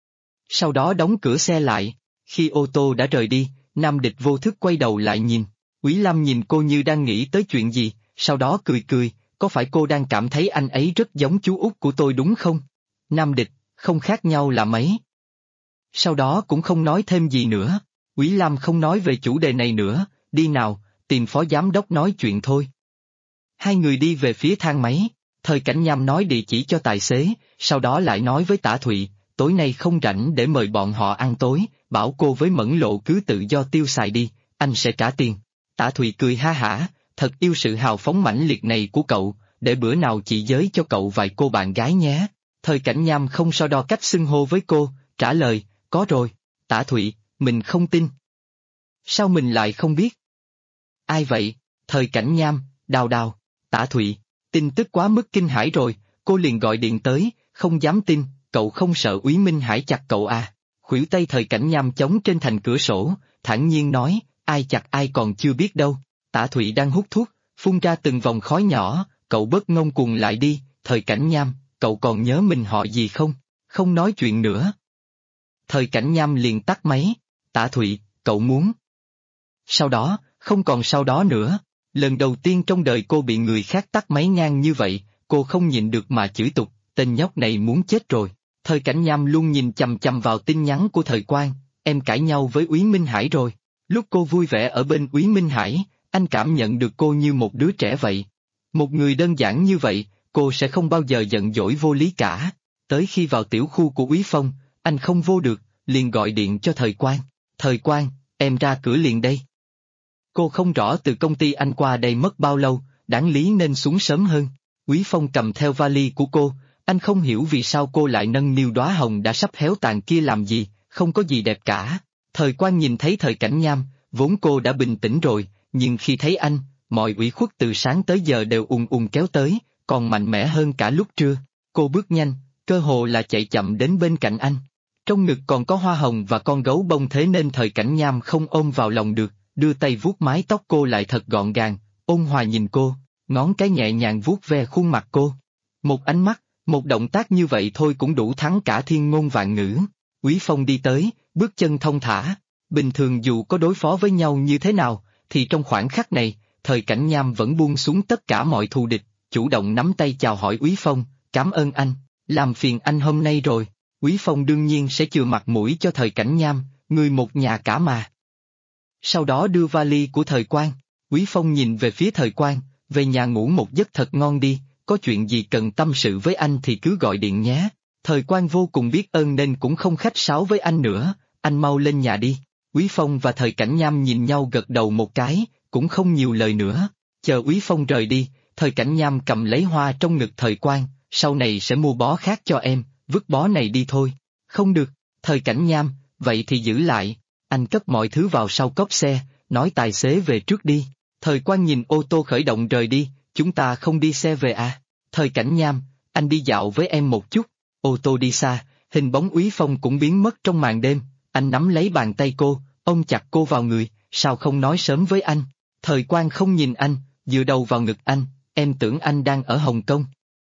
Speaker 1: Sau đó đóng cửa xe lại, khi ô tô đã rời đi, Nam Địch vô thức quay đầu lại nhìn. Úy Lam nhìn cô như đang nghĩ tới chuyện gì, sau đó cười cười, có phải cô đang cảm thấy anh ấy rất giống chú út của tôi đúng không? Nam Địch, không khác nhau là mấy. Sau đó cũng không nói thêm gì nữa. Úy Lam không nói về chủ đề này nữa, đi nào, tìm phó giám đốc nói chuyện thôi. Hai người đi về phía thang máy, Thời Cảnh Nham nói địa chỉ cho tài xế, sau đó lại nói với Tả Thụy, tối nay không rảnh để mời bọn họ ăn tối, bảo cô với Mẫn Lộ cứ tự do tiêu xài đi, anh sẽ trả tiền. Tả Thụy cười ha hả, thật yêu sự hào phóng mãnh liệt này của cậu, để bữa nào chị giới cho cậu vài cô bạn gái nhé. Thời Cảnh Nham không so đo cách xưng hô với cô, trả lời, có rồi. Tả Thụy, mình không tin. Sao mình lại không biết? Ai vậy? Thời Cảnh Nham, Đào Đào. Tả Thụy, tin tức quá mức kinh hãi rồi, cô liền gọi điện tới, không dám tin, cậu không sợ Úy Minh Hải chặt cậu à? Khuỷu tay Thời Cảnh Nham chống trên thành cửa sổ, thản nhiên nói, ai chặt ai còn chưa biết đâu. Tả Thụy đang hút thuốc, phun ra từng vòng khói nhỏ, cậu bớt ngông cuồng lại đi, Thời Cảnh Nham, cậu còn nhớ mình họ gì không? Không nói chuyện nữa. Thời Cảnh Nham liền tắt máy, Tả Thụy, cậu muốn. Sau đó, không còn sau đó nữa, lần đầu tiên trong đời cô bị người khác tắt máy ngang như vậy, cô không nhịn được mà chửi tục, tên nhóc này muốn chết rồi. Thời Cảnh Nham luôn nhìn chằm chằm vào tin nhắn của Thời Quang, em cãi nhau với Úy Minh Hải rồi. Lúc cô vui vẻ ở bên Úy Minh Hải, anh cảm nhận được cô như một đứa trẻ vậy. Một người đơn giản như vậy, cô sẽ không bao giờ giận dỗi vô lý cả. Tới khi vào tiểu khu của Úy Phong, anh không vô được, liền gọi điện cho Thời Quang. Thời Quang, em ra cửa liền đây. Cô không rõ từ công ty anh qua đây mất bao lâu, đáng lý nên xuống sớm hơn. Úy Phong cầm theo vali của cô, anh không hiểu vì sao cô lại nâng niu đóa hồng đã sắp héo tàn kia làm gì, không có gì đẹp cả. Thời Quang nhìn thấy Thời Cảnh Nham, vốn cô đã bình tĩnh rồi, nhưng khi thấy anh, mọi ủy khuất từ sáng tới giờ đều ùn ùn kéo tới, còn mạnh mẽ hơn cả lúc trưa. Cô bước nhanh, cơ hồ là chạy chậm đến bên cạnh anh. Trong ngực còn có hoa hồng và con gấu bông, thế nên Thời Cảnh Nham không ôm vào lòng được, đưa tay vuốt mái tóc cô lại thật gọn gàng, ôn hòa nhìn cô, ngón cái nhẹ nhàng vuốt ve khuôn mặt cô. Một ánh mắt, một động tác như vậy thôi cũng đủ thắng cả thiên ngôn vạn ngữ. Úy Phong đi tới, bước chân thong thả. Bình thường dù có đối phó với nhau như thế nào, thì trong khoảnh khắc này, Thời Cảnh Nham vẫn buông xuống tất cả mọi thù địch, chủ động nắm tay chào hỏi Úy Phong, cảm ơn anh, làm phiền anh hôm nay rồi. Úy Phong đương nhiên sẽ chừa mặt mũi cho Thời Cảnh Nham, người một nhà cả mà. Sau đó đưa vali của Thời Quang, Úy Phong nhìn về phía Thời Quang, về nhà ngủ một giấc thật ngon đi, có chuyện gì cần tâm sự với anh thì cứ gọi điện nhé. Thời Quang vô cùng biết ơn nên cũng không khách sáo với anh nữa, anh mau lên nhà đi. Úy Phong và Thời Cảnh Nham nhìn nhau gật đầu một cái, cũng không nhiều lời nữa. Chờ Úy Phong rời đi, Thời Cảnh Nham cầm lấy hoa trong ngực Thời Quang, sau này sẽ mua bó khác cho em, vứt bó này đi thôi. Không được, Thời Cảnh Nham, vậy thì giữ lại. Anh cất mọi thứ vào sau cốp xe, nói tài xế về trước đi. Thời Quang nhìn ô tô khởi động rời đi, chúng ta không đi xe về à? Thời Cảnh Nham, anh đi dạo với em một chút. Ô tô đi xa, hình bóng Úy Phong cũng biến mất trong màn đêm, anh nắm lấy bàn tay cô, ôm chặt cô vào người, sao không nói sớm với anh? Thời Quang không nhìn anh, dựa đầu vào ngực anh, em tưởng anh đang ở Hồng Kông.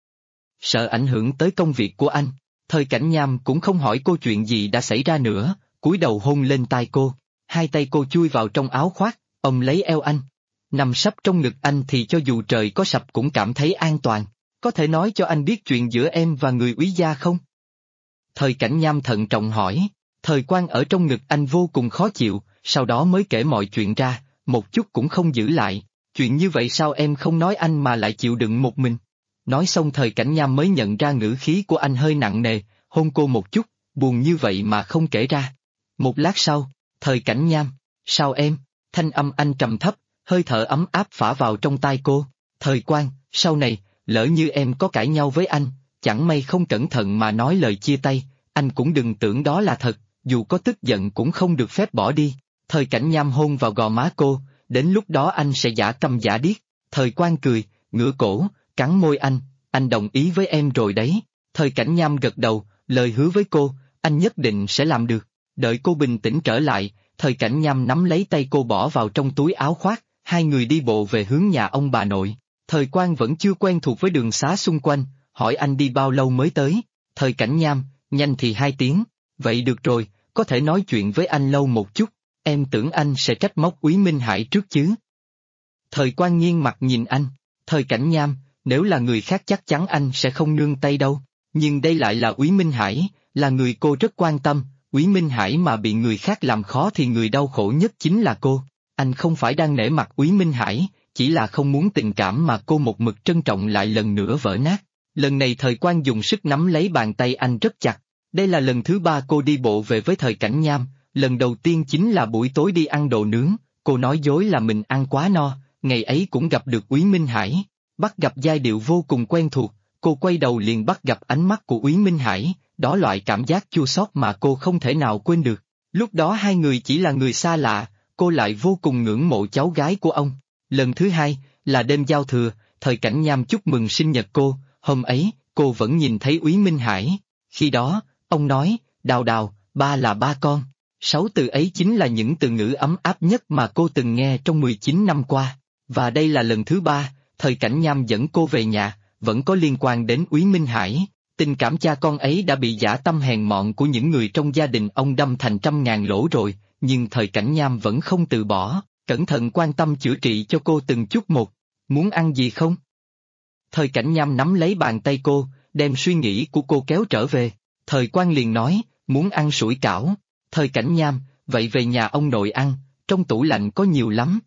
Speaker 1: Sợ ảnh hưởng tới công việc của anh. Thời Cảnh Nham cũng không hỏi cô chuyện gì đã xảy ra nữa, cúi đầu hôn lên tai cô, hai tay cô chui vào trong áo khoác, ôm lấy eo anh. Nằm sấp trong ngực anh thì cho dù trời có sập cũng cảm thấy an toàn. Có thể nói cho anh biết chuyện giữa em và người Úy gia không? Thời Cảnh Nham thận trọng hỏi. Thời Quang ở trong ngực anh vô cùng khó chịu, sau đó mới kể mọi chuyện ra, một chút cũng không giữ lại. Chuyện như vậy sao em không nói anh mà lại chịu đựng một mình? Nói xong Thời Cảnh Nham mới nhận ra ngữ khí của anh hơi nặng nề, hôn cô một chút, buồn như vậy mà không kể ra. Một lát sau, Thời Cảnh Nham, sao em? Thanh âm anh trầm thấp, hơi thở ấm áp phả vào trong tai cô. Thời Quang, sau này, lỡ như em có cãi nhau với anh, chẳng may không cẩn thận mà nói lời chia tay, anh cũng đừng tưởng đó là thật, dù có tức giận cũng không được phép bỏ đi. Thời Cảnh Nham hôn vào gò má cô, đến lúc đó anh sẽ giả câm giả điếc. Thời Quang cười, ngửa cổ, cắn môi anh đồng ý với em rồi đấy. Thời Cảnh Nham gật đầu, lời hứa với cô, anh nhất định sẽ làm được. Đợi cô bình tĩnh trở lại, Thời Cảnh Nham nắm lấy tay cô bỏ vào trong túi áo khoác, hai người đi bộ về hướng nhà ông bà nội. Thời Quang vẫn chưa quen thuộc với đường xá xung quanh, hỏi anh đi bao lâu mới tới. Thời Cảnh Nham, nhanh thì 2 tiếng, vậy được rồi, có thể nói chuyện với anh lâu một chút, em tưởng anh sẽ trách móc Úy Minh Hải trước chứ. Thời Quang nghiêng mặt nhìn anh, Thời Cảnh Nham, nếu là người khác chắc chắn anh sẽ không nương tay đâu, nhưng đây lại là Úy Minh Hải, là người cô rất quan tâm, Úy Minh Hải mà bị người khác làm khó thì người đau khổ nhất chính là cô. Anh không phải đang nể mặt Úy Minh Hải, chỉ là không muốn tình cảm mà cô một mực trân trọng lại lần nữa vỡ nát. Lần này Thời Quang dùng sức nắm lấy bàn tay anh rất chặt. Đây là lần thứ 3 cô đi bộ về với Thời Cảnh Nham, lần đầu tiên chính là buổi tối đi ăn đồ nướng, cô nói dối là mình ăn quá no, ngày ấy cũng gặp được Úy Minh Hải. Bắt gặp giai điệu vô cùng quen thuộc, cô quay đầu liền bắt gặp ánh mắt của Úy Minh Hải, đó loại cảm giác chua xót mà cô không thể nào quên được. Lúc đó hai người chỉ là người xa lạ, cô lại vô cùng ngưỡng mộ cháu gái của ông. Lần thứ 2, là đêm giao thừa, Thời Cảnh Nham chúc mừng sinh nhật cô, hôm ấy, cô vẫn nhìn thấy Úy Minh Hải. Khi đó, ông nói, Đào Đào, ba là ba con. 6 từ ấy chính là những từ ngữ ấm áp nhất mà cô từng nghe trong 19 năm qua. Và đây là lần thứ 3, Thời Cảnh Nham dẫn cô về nhà, vẫn có liên quan đến Úy Minh Hải. Tình cảm cha con ấy đã bị dã tâm hèn mọn của những người trong gia đình ông đâm thành trăm ngàn lỗ rồi, nhưng Thời Cảnh Nham vẫn không từ bỏ, cẩn thận quan tâm chữa trị cho cô từng chút một. Muốn ăn gì không? Thời Cảnh Nham nắm lấy bàn tay cô, đem suy nghĩ của cô kéo trở về. Thời Quang liền nói, muốn ăn sủi cảo. Thời Cảnh Nham, vậy về nhà ông nội ăn, trong tủ lạnh có nhiều lắm.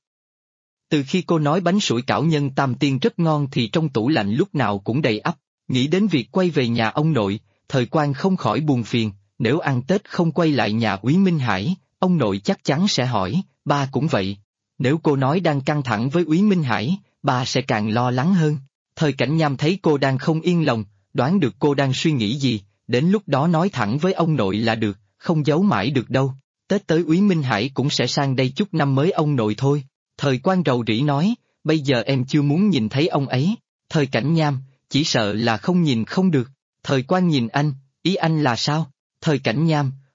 Speaker 1: Từ khi cô nói bánh sủi cảo nhân Tam Tiên rất ngon thì trong tủ lạnh lúc nào cũng đầy ắp. Nghĩ đến việc quay về nhà ông nội, Thời Quang không khỏi buồn phiền, nếu ăn Tết không quay lại nhà Úy Minh Hải, ông nội chắc chắn sẽ hỏi, ba cũng vậy. Nếu cô nói đang căng thẳng với Úy Minh Hải, ba sẽ càng lo lắng hơn. Thời Cảnh Nham thấy cô đang không yên lòng, đoán được cô đang suy nghĩ gì, đến lúc đó nói thẳng với ông nội là được, không giấu mãi được đâu. Tết tới Úy Minh Hải cũng sẽ sang đây chúc năm mới ông nội thôi. Thời Quang rầu rĩ nói, bây giờ em chưa muốn nhìn thấy ông ấy. Thời Cảnh Nham, chỉ sợ là không nhìn không được. Thời Quang nhìn anh, ý anh là sao? Thời Cảnh Nham,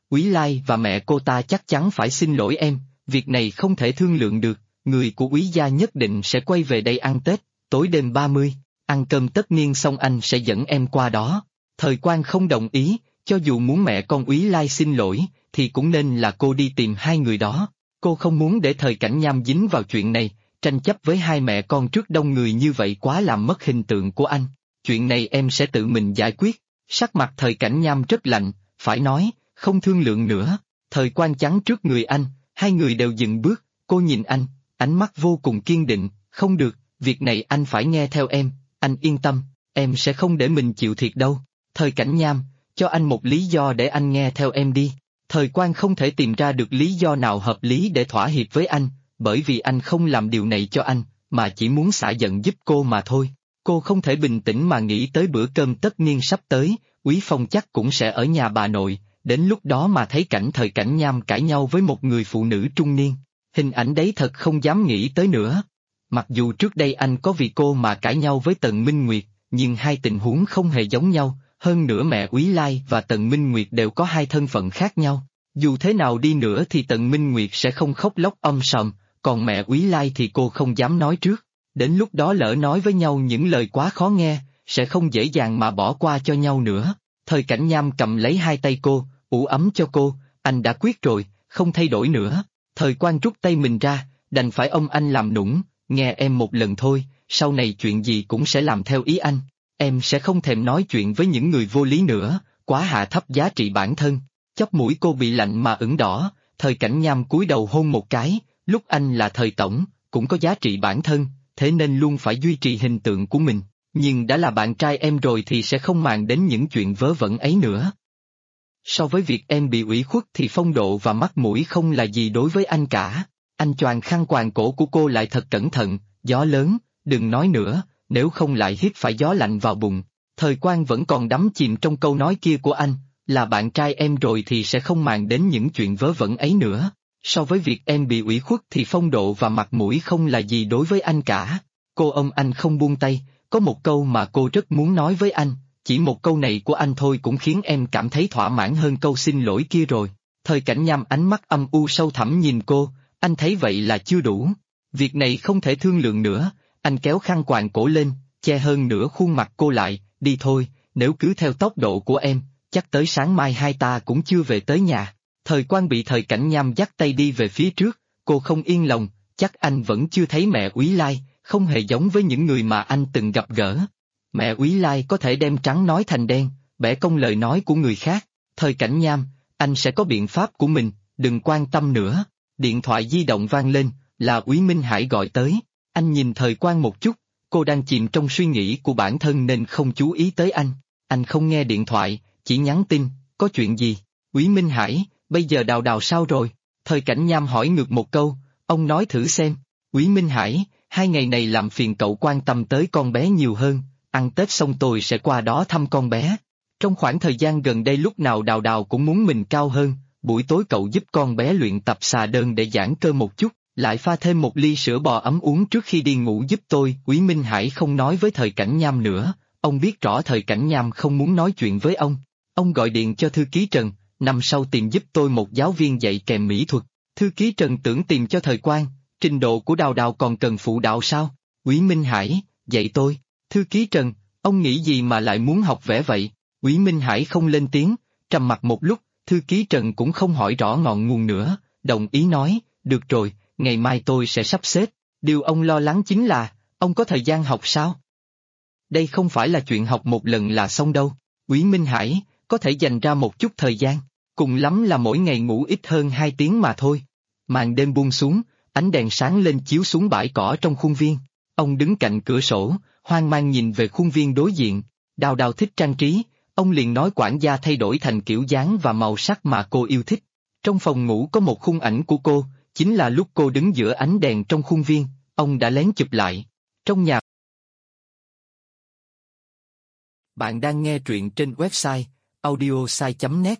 Speaker 1: Úy Lai và mẹ cô ta chắc chắn phải xin lỗi em, việc này không thể thương lượng được, người của Úy gia nhất định sẽ quay về đây ăn Tết, tối đêm 30, ăn cơm tất niên xong anh sẽ dẫn em qua đó. Thời Quang không đồng ý, cho dù muốn mẹ con Úy Lai xin lỗi, thì cũng nên là cô đi tìm hai người đó. Cô không muốn để Thời Cảnh Nham dính vào chuyện này, tranh chấp với hai mẹ con trước đông người như vậy quá làm mất hình tượng của anh. Chuyện này em sẽ tự mình giải quyết. Sắc mặt Thời Cảnh Nham rất lạnh, phải nói, không thương lượng nữa. Thời Quang chắn trước người anh, hai người đều dừng bước, cô nhìn anh, ánh mắt vô cùng kiên định, không được, việc này anh phải nghe theo em, anh yên tâm, em sẽ không để mình chịu thiệt đâu. Thời Cảnh Nham, cho anh một lý do để anh nghe theo em đi. Thời Quang không thể tìm ra được lý do nào hợp lý để thỏa hiệp với anh, bởi vì anh không làm điều này cho anh, mà chỉ muốn xả giận giúp cô mà thôi. Cô không thể bình tĩnh mà nghĩ tới bữa cơm tất niên sắp tới, Úy Phong chắc cũng sẽ ở nhà bà nội, đến lúc đó mà thấy cảnh Thời Cảnh Nham cãi nhau với một người phụ nữ trung niên. Hình ảnh đấy thật không dám nghĩ tới nữa. Mặc dù trước đây anh có vì cô mà cãi nhau với Tần Minh Nguyệt, nhưng hai tình huống không hề giống nhau, hơn nữa mẹ Úy Lai và Tần Minh Nguyệt đều có hai thân phận khác nhau. Dù thế nào đi nữa thì Tần Minh Nguyệt sẽ không khóc lóc sòm, còn mẹ Úy Lai thì cô không dám nói trước. Đến lúc đó lỡ nói với nhau những lời quá khó nghe, sẽ không dễ dàng mà bỏ qua cho nhau nữa. Thời Cảnh Nham cầm lấy hai tay cô, ủ ấm cho cô, anh đã quyết rồi, không thay đổi nữa. Thời Quang rút tay mình ra, đành phải anh làm nũng, nghe em một lần thôi, sau này chuyện gì cũng sẽ làm theo ý anh. Em sẽ không thèm nói chuyện với những người vô lý nữa, quá hạ thấp giá trị bản thân. Chóp mũi cô bị lạnh mà ửng đỏ, Thời Cảnh Nham cúi đầu hôn một cái, lúc anh là Thời tổng, cũng có giá trị bản thân, thế nên luôn phải duy trì hình tượng của mình, nhưng đã là bạn trai em rồi thì sẽ không màng đến những chuyện vớ vẩn ấy nữa. So với việc em bị ủy khuất thì phong độ và mắt mũi không là gì đối với anh cả. Anh choàng khăn quàng cổ của cô lại thật cẩn thận, gió lớn, đừng nói nữa, nếu không lại hít phải gió lạnh vào bụng. Thời Quang vẫn còn đắm chìm trong câu nói kia của anh, là bạn trai em rồi thì sẽ không màng đến những chuyện vớ vẩn ấy nữa. So với việc em bị ủy khuất thì phong độ và mặt mũi không là gì đối với anh cả. Cô anh không buông tay, có một câu mà cô rất muốn nói với anh, chỉ một câu này của anh thôi cũng khiến em cảm thấy thỏa mãn hơn câu xin lỗi kia rồi. Thời Cảnh Nham ánh mắt âm u sâu thẳm nhìn cô, anh thấy vậy là chưa đủ. Việc này không thể thương lượng nữa, anh kéo khăn quàng cổ lên, che hơn nửa khuôn mặt cô lại, đi thôi, nếu cứ theo tốc độ của em, chắc tới sáng mai hai ta cũng chưa về tới nhà. Thời Quang bị Thời Cảnh Nham dắt tay đi về phía trước, cô không yên lòng, chắc anh vẫn chưa thấy mẹ Úy Lai, không hề giống với những người mà anh từng gặp gỡ. Mẹ Úy Lai có thể đem trắng nói thành đen, bẻ cong lời nói của người khác. Thời Cảnh Nham, anh sẽ có biện pháp của mình, đừng quan tâm nữa. Điện thoại di động vang lên, là Úy Minh Hải gọi tới. Anh nhìn Thời Quang một chút, cô đang chìm trong suy nghĩ của bản thân nên không chú ý tới anh. Anh không nghe điện thoại, chỉ nhắn tin, có chuyện gì? Úy Minh Hải, bây giờ Đào Đào sao rồi? Thời Cảnh Nham hỏi ngược một câu, ông nói thử xem. Úy Minh Hải, 2 ngày này làm phiền cậu quan tâm tới con bé nhiều hơn, ăn Tết xong tôi sẽ qua đó thăm con bé. Trong khoảng thời gian gần đây lúc nào Đào Đào cũng muốn mình cao hơn, buổi tối cậu giúp con bé luyện tập xà đơn để giãn cơ một chút, lại pha thêm một ly sữa bò ấm uống trước khi đi ngủ giúp tôi. Úy Minh Hải không nói với Thời Cảnh Nham nữa, ông biết rõ Thời Cảnh Nham không muốn nói chuyện với ông. Ông gọi điện cho thư ký Trần, năm sau tìm giúp tôi một giáo viên dạy kèm mỹ thuật. Thư ký Trần tưởng tìm cho Thời Quang, trình độ của Đào Đào còn cần phụ đạo sao? Úy Minh Hải, dạy tôi. Thư ký Trần, ông nghĩ gì mà lại muốn học vẽ vậy? Úy Minh Hải không lên tiếng, trầm mặc một lúc, thư ký Trần cũng không hỏi rõ ngọn nguồn nữa, đồng ý nói, được rồi, ngày mai tôi sẽ sắp xếp. Điều ông lo lắng chính là, ông có thời gian học sao? Đây không phải là chuyện học một lần là xong đâu. Úy Minh Hải, có thể dành ra một chút thời gian, cùng lắm là mỗi ngày ngủ ít hơn 2 tiếng mà thôi. Màn đêm buông xuống, ánh đèn sáng lên chiếu xuống bãi cỏ trong khuôn viên. Ông đứng cạnh cửa sổ, hoang mang nhìn về khuôn viên đối diện. Đào Đào thích trang trí, ông liền nói quản gia thay đổi thành kiểu dáng và màu sắc mà cô yêu thích. Trong phòng ngủ có một khung ảnh của cô, chính là lúc cô đứng giữa ánh đèn trong khuôn viên, ông đã lén chụp lại. Trong nhà. Bạn đang nghe truyện trên website audiosai.net.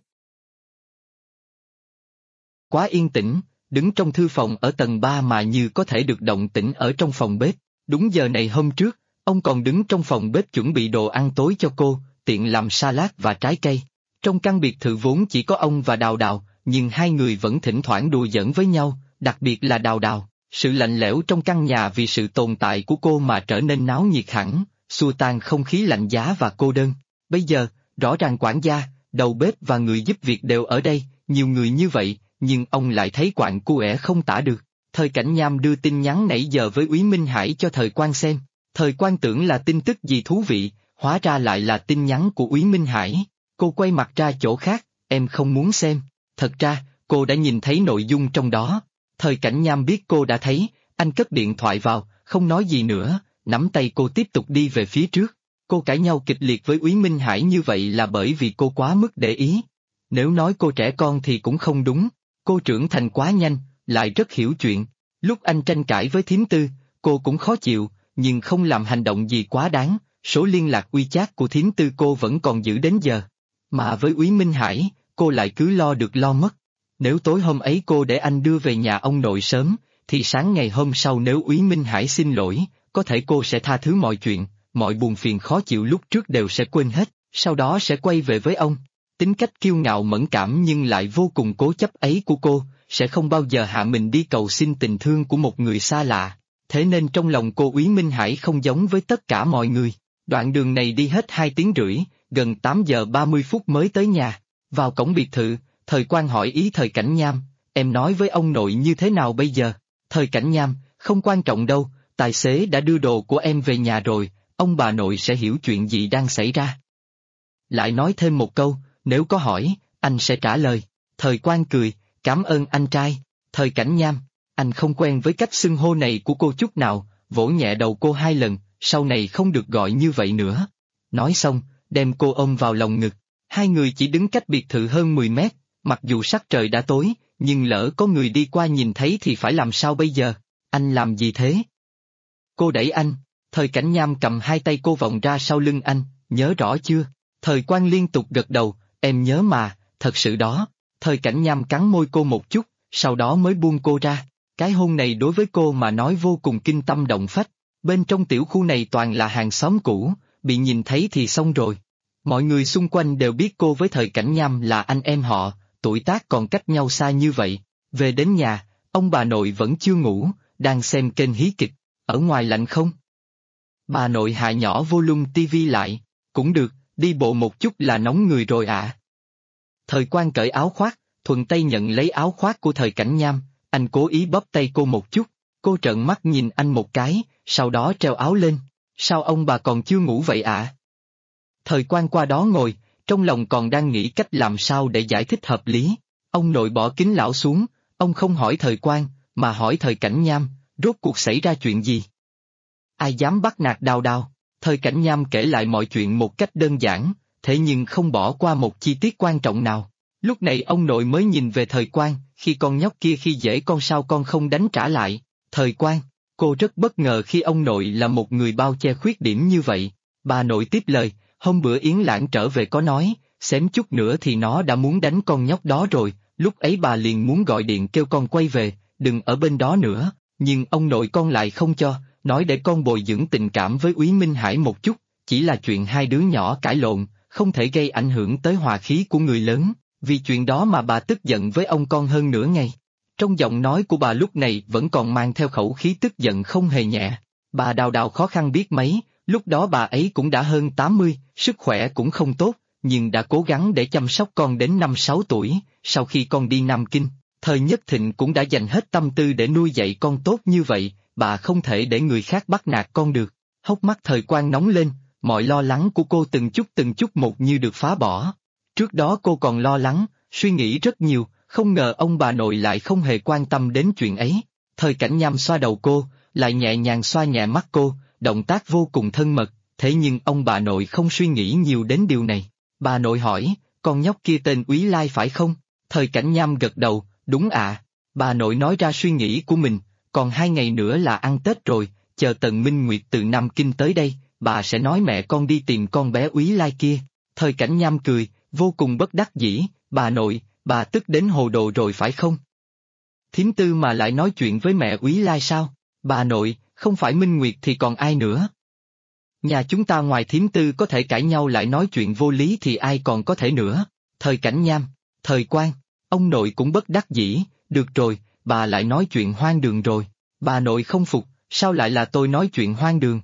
Speaker 1: Quá yên tĩnh, đứng trong thư phòng ở tầng 3 mà như có thể được động tĩnh ở trong phòng bếp. Đúng giờ này hôm trước, ông còn đứng trong phòng bếp chuẩn bị đồ ăn tối cho cô, tiện làm salad và trái cây. Trong căn biệt thự vốn chỉ có ông và Đào Đào, nhưng hai người vẫn thỉnh thoảng đùa giỡn với nhau, đặc biệt là Đào Đào. Sự lạnh lẽo trong căn nhà vì sự tồn tại của cô mà trở nên náo nhiệt hẳn, xua tan không khí lạnh giá và cô đơn. Bây giờ, rõ ràng quản gia, đầu bếp và người giúp việc đều ở đây, nhiều người như vậy, nhưng ông lại thấy quạnh quẽ không tả được. Thời Cảnh Nham đưa tin nhắn nãy giờ với Úy Minh Hải cho Thời Quan xem. Thời Quan tưởng là tin tức gì thú vị, hóa ra lại là tin nhắn của Úy Minh Hải. Cô quay mặt ra chỗ khác, em không muốn xem. Thật ra, cô đã nhìn thấy nội dung trong đó. Thời Cảnh Nham biết cô đã thấy, anh cất điện thoại vào, không nói gì nữa, nắm tay cô tiếp tục đi về phía trước. Cô cãi nhau kịch liệt với Úy Minh Hải như vậy là bởi vì cô quá mức để ý. Nếu nói cô trẻ con thì cũng không đúng, cô trưởng thành quá nhanh, lại rất hiểu chuyện. Lúc anh tranh cãi với thím Tư, cô cũng khó chịu, nhưng không làm hành động gì quá đáng, số liên lạc WeChat của thím Tư cô vẫn còn giữ đến giờ. Mà với Úy Minh Hải, cô lại cứ lo được lo mất. Nếu tối hôm ấy cô để anh đưa về nhà ông nội sớm, thì sáng ngày hôm sau nếu Úy Minh Hải xin lỗi, có thể cô sẽ tha thứ mọi chuyện, mọi buồn phiền khó chịu lúc trước đều sẽ quên hết, sau đó sẽ quay về với ông. Tính cách kiêu ngạo mẫn cảm nhưng lại vô cùng cố chấp ấy của cô, sẽ không bao giờ hạ mình đi cầu xin tình thương của một người xa lạ. Thế nên trong lòng cô Úy Minh Hải không giống với tất cả mọi người. Đoạn đường này đi hết 2 tiếng rưỡi, gần 8 giờ 30 phút mới tới nhà. Vào cổng biệt thự, Thời Quan hỏi ý Thời Cảnh Nham, em nói với ông nội như thế nào bây giờ? Thời Cảnh Nham, không quan trọng đâu, tài xế đã đưa đồ của em về nhà rồi, ông bà nội sẽ hiểu chuyện gì đang xảy ra. Lại nói thêm một câu, nếu có hỏi, anh sẽ trả lời. Thời Quan cười, cảm ơn anh trai. Thời Cảnh Nham, anh không quen với cách xưng hô này của cô chút nào, vỗ nhẹ đầu cô 2 lần, sau này không được gọi như vậy nữa. Nói xong, đem cô ôm vào lòng ngực. Hai người chỉ đứng cách biệt thự hơn 10 mét, mặc dù sắc trời đã tối, nhưng lỡ có người đi qua nhìn thấy thì phải làm sao bây giờ? Anh làm gì thế? Cô đẩy anh. Thời Cảnh Nham cầm 2 tay cô vòng ra sau lưng anh, nhớ rõ chưa? Thời Quan liên tục gật đầu, em nhớ mà, thật sự đó. Thời Cảnh Nham cắn môi cô một chút, sau đó mới buông cô ra. Cái hôn này đối với cô mà nói vô cùng kinh tâm động phách. Bên trong tiểu khu này toàn là hàng xóm cũ, bị nhìn thấy thì xong rồi. Mọi người xung quanh đều biết cô với Thời Cảnh Nham là anh em họ, tuổi tác còn cách nhau xa như vậy. Về đến nhà, ông bà nội vẫn chưa ngủ, đang xem kênh hí kịch. Ở ngoài lạnh không? Bà nội hạ nhỏ volume tivi lại. Cũng được, đi bộ một chút là nóng người rồi ạ. Thời Quan cởi áo khoác, thuận tay nhận lấy áo khoác của Thời Cảnh Nham, anh cố ý bóp tay cô một chút. Cô trợn mắt nhìn anh một cái, sau đó treo áo lên. Sao ông bà còn chưa ngủ vậy ạ? Thời Quan qua đó ngồi, trong lòng còn đang nghĩ cách làm sao để giải thích hợp lý. Ông nội bỏ kính lão xuống, ông không hỏi Thời Quan, mà hỏi Thời Cảnh Nham, rốt cuộc xảy ra chuyện gì? Ai dám bắt nạt Đào Đào? Thời Cảnh Nham kể lại mọi chuyện một cách đơn giản, thế nhưng không bỏ qua một chi tiết quan trọng nào. Lúc này ông nội mới nhìn về Thời Quan, khi con nhóc kia khi dễ con sao con không đánh trả lại? Thời Quan, cô rất bất ngờ khi ông nội là một người bao che khuyết điểm như vậy. Bà nội tiếp lời, hôm bữa Yến Lãng trở về có nói, xém chút nữa thì nó đã muốn đánh con nhóc đó rồi, lúc ấy bà liền muốn gọi điện kêu con quay về, đừng ở bên đó nữa, nhưng ông nội con lại không cho, nói để con bồi dưỡng tình cảm với Úy Minh Hải một chút, chỉ là chuyện hai đứa nhỏ cãi lộn, không thể gây ảnh hưởng tới hòa khí của người lớn, vì chuyện đó mà bà tức giận với ông con hơn nửa ngày. Trong giọng nói của bà lúc này vẫn còn mang theo khẩu khí tức giận không hề nhẹ. Bà Đào Đào khó khăn biết mấy, lúc đó bà ấy cũng đã hơn 80, sức khỏe cũng không tốt, nhưng đã cố gắng để chăm sóc con đến 5-6 tuổi, sau khi con đi Nam Kinh, Thời Nhất Thịnh cũng đã dành hết tâm tư để nuôi dạy con tốt như vậy, bà không thể để người khác bắt nạt con được. Hốc mắt Thời Quan nóng lên, mọi lo lắng của cô từng chút một như được phá bỏ. Trước đó cô còn lo lắng, suy nghĩ rất nhiều, không ngờ ông bà nội lại không hề quan tâm đến chuyện ấy. Thời Cảnh Nham xoa đầu cô, lại nhẹ nhàng xoa nhẹ mắt cô, động tác vô cùng thân mật, thế nhưng ông bà nội không suy nghĩ nhiều đến điều này. Bà nội hỏi, con nhóc kia tên Úy Lai phải không? Thời Cảnh Nham gật đầu, đúng ạ. Bà nội nói ra suy nghĩ của mình, còn 2 ngày nữa là ăn Tết rồi, chờ Tần Minh Nguyệt từ Nam Kinh tới đây, bà sẽ nói mẹ con đi tìm con bé Úy Lai kia. Thời Cảnh Nham cười, vô cùng bất đắc dĩ, bà nội, bà tức đến hồ đồ rồi phải không? Thím Tư mà lại nói chuyện với mẹ Úy Lai sao? Bà nội, không phải Minh Nguyệt thì còn ai nữa? Nhà chúng ta ngoài thím Tư có thể cãi nhau lại nói chuyện vô lý thì ai còn có thể nữa? Thời Cảnh Nham, Thời Quan, ông nội cũng bất đắc dĩ, được rồi, bà lại nói chuyện hoang đường rồi. Bà nội không phục, sao lại là tôi nói chuyện hoang đường?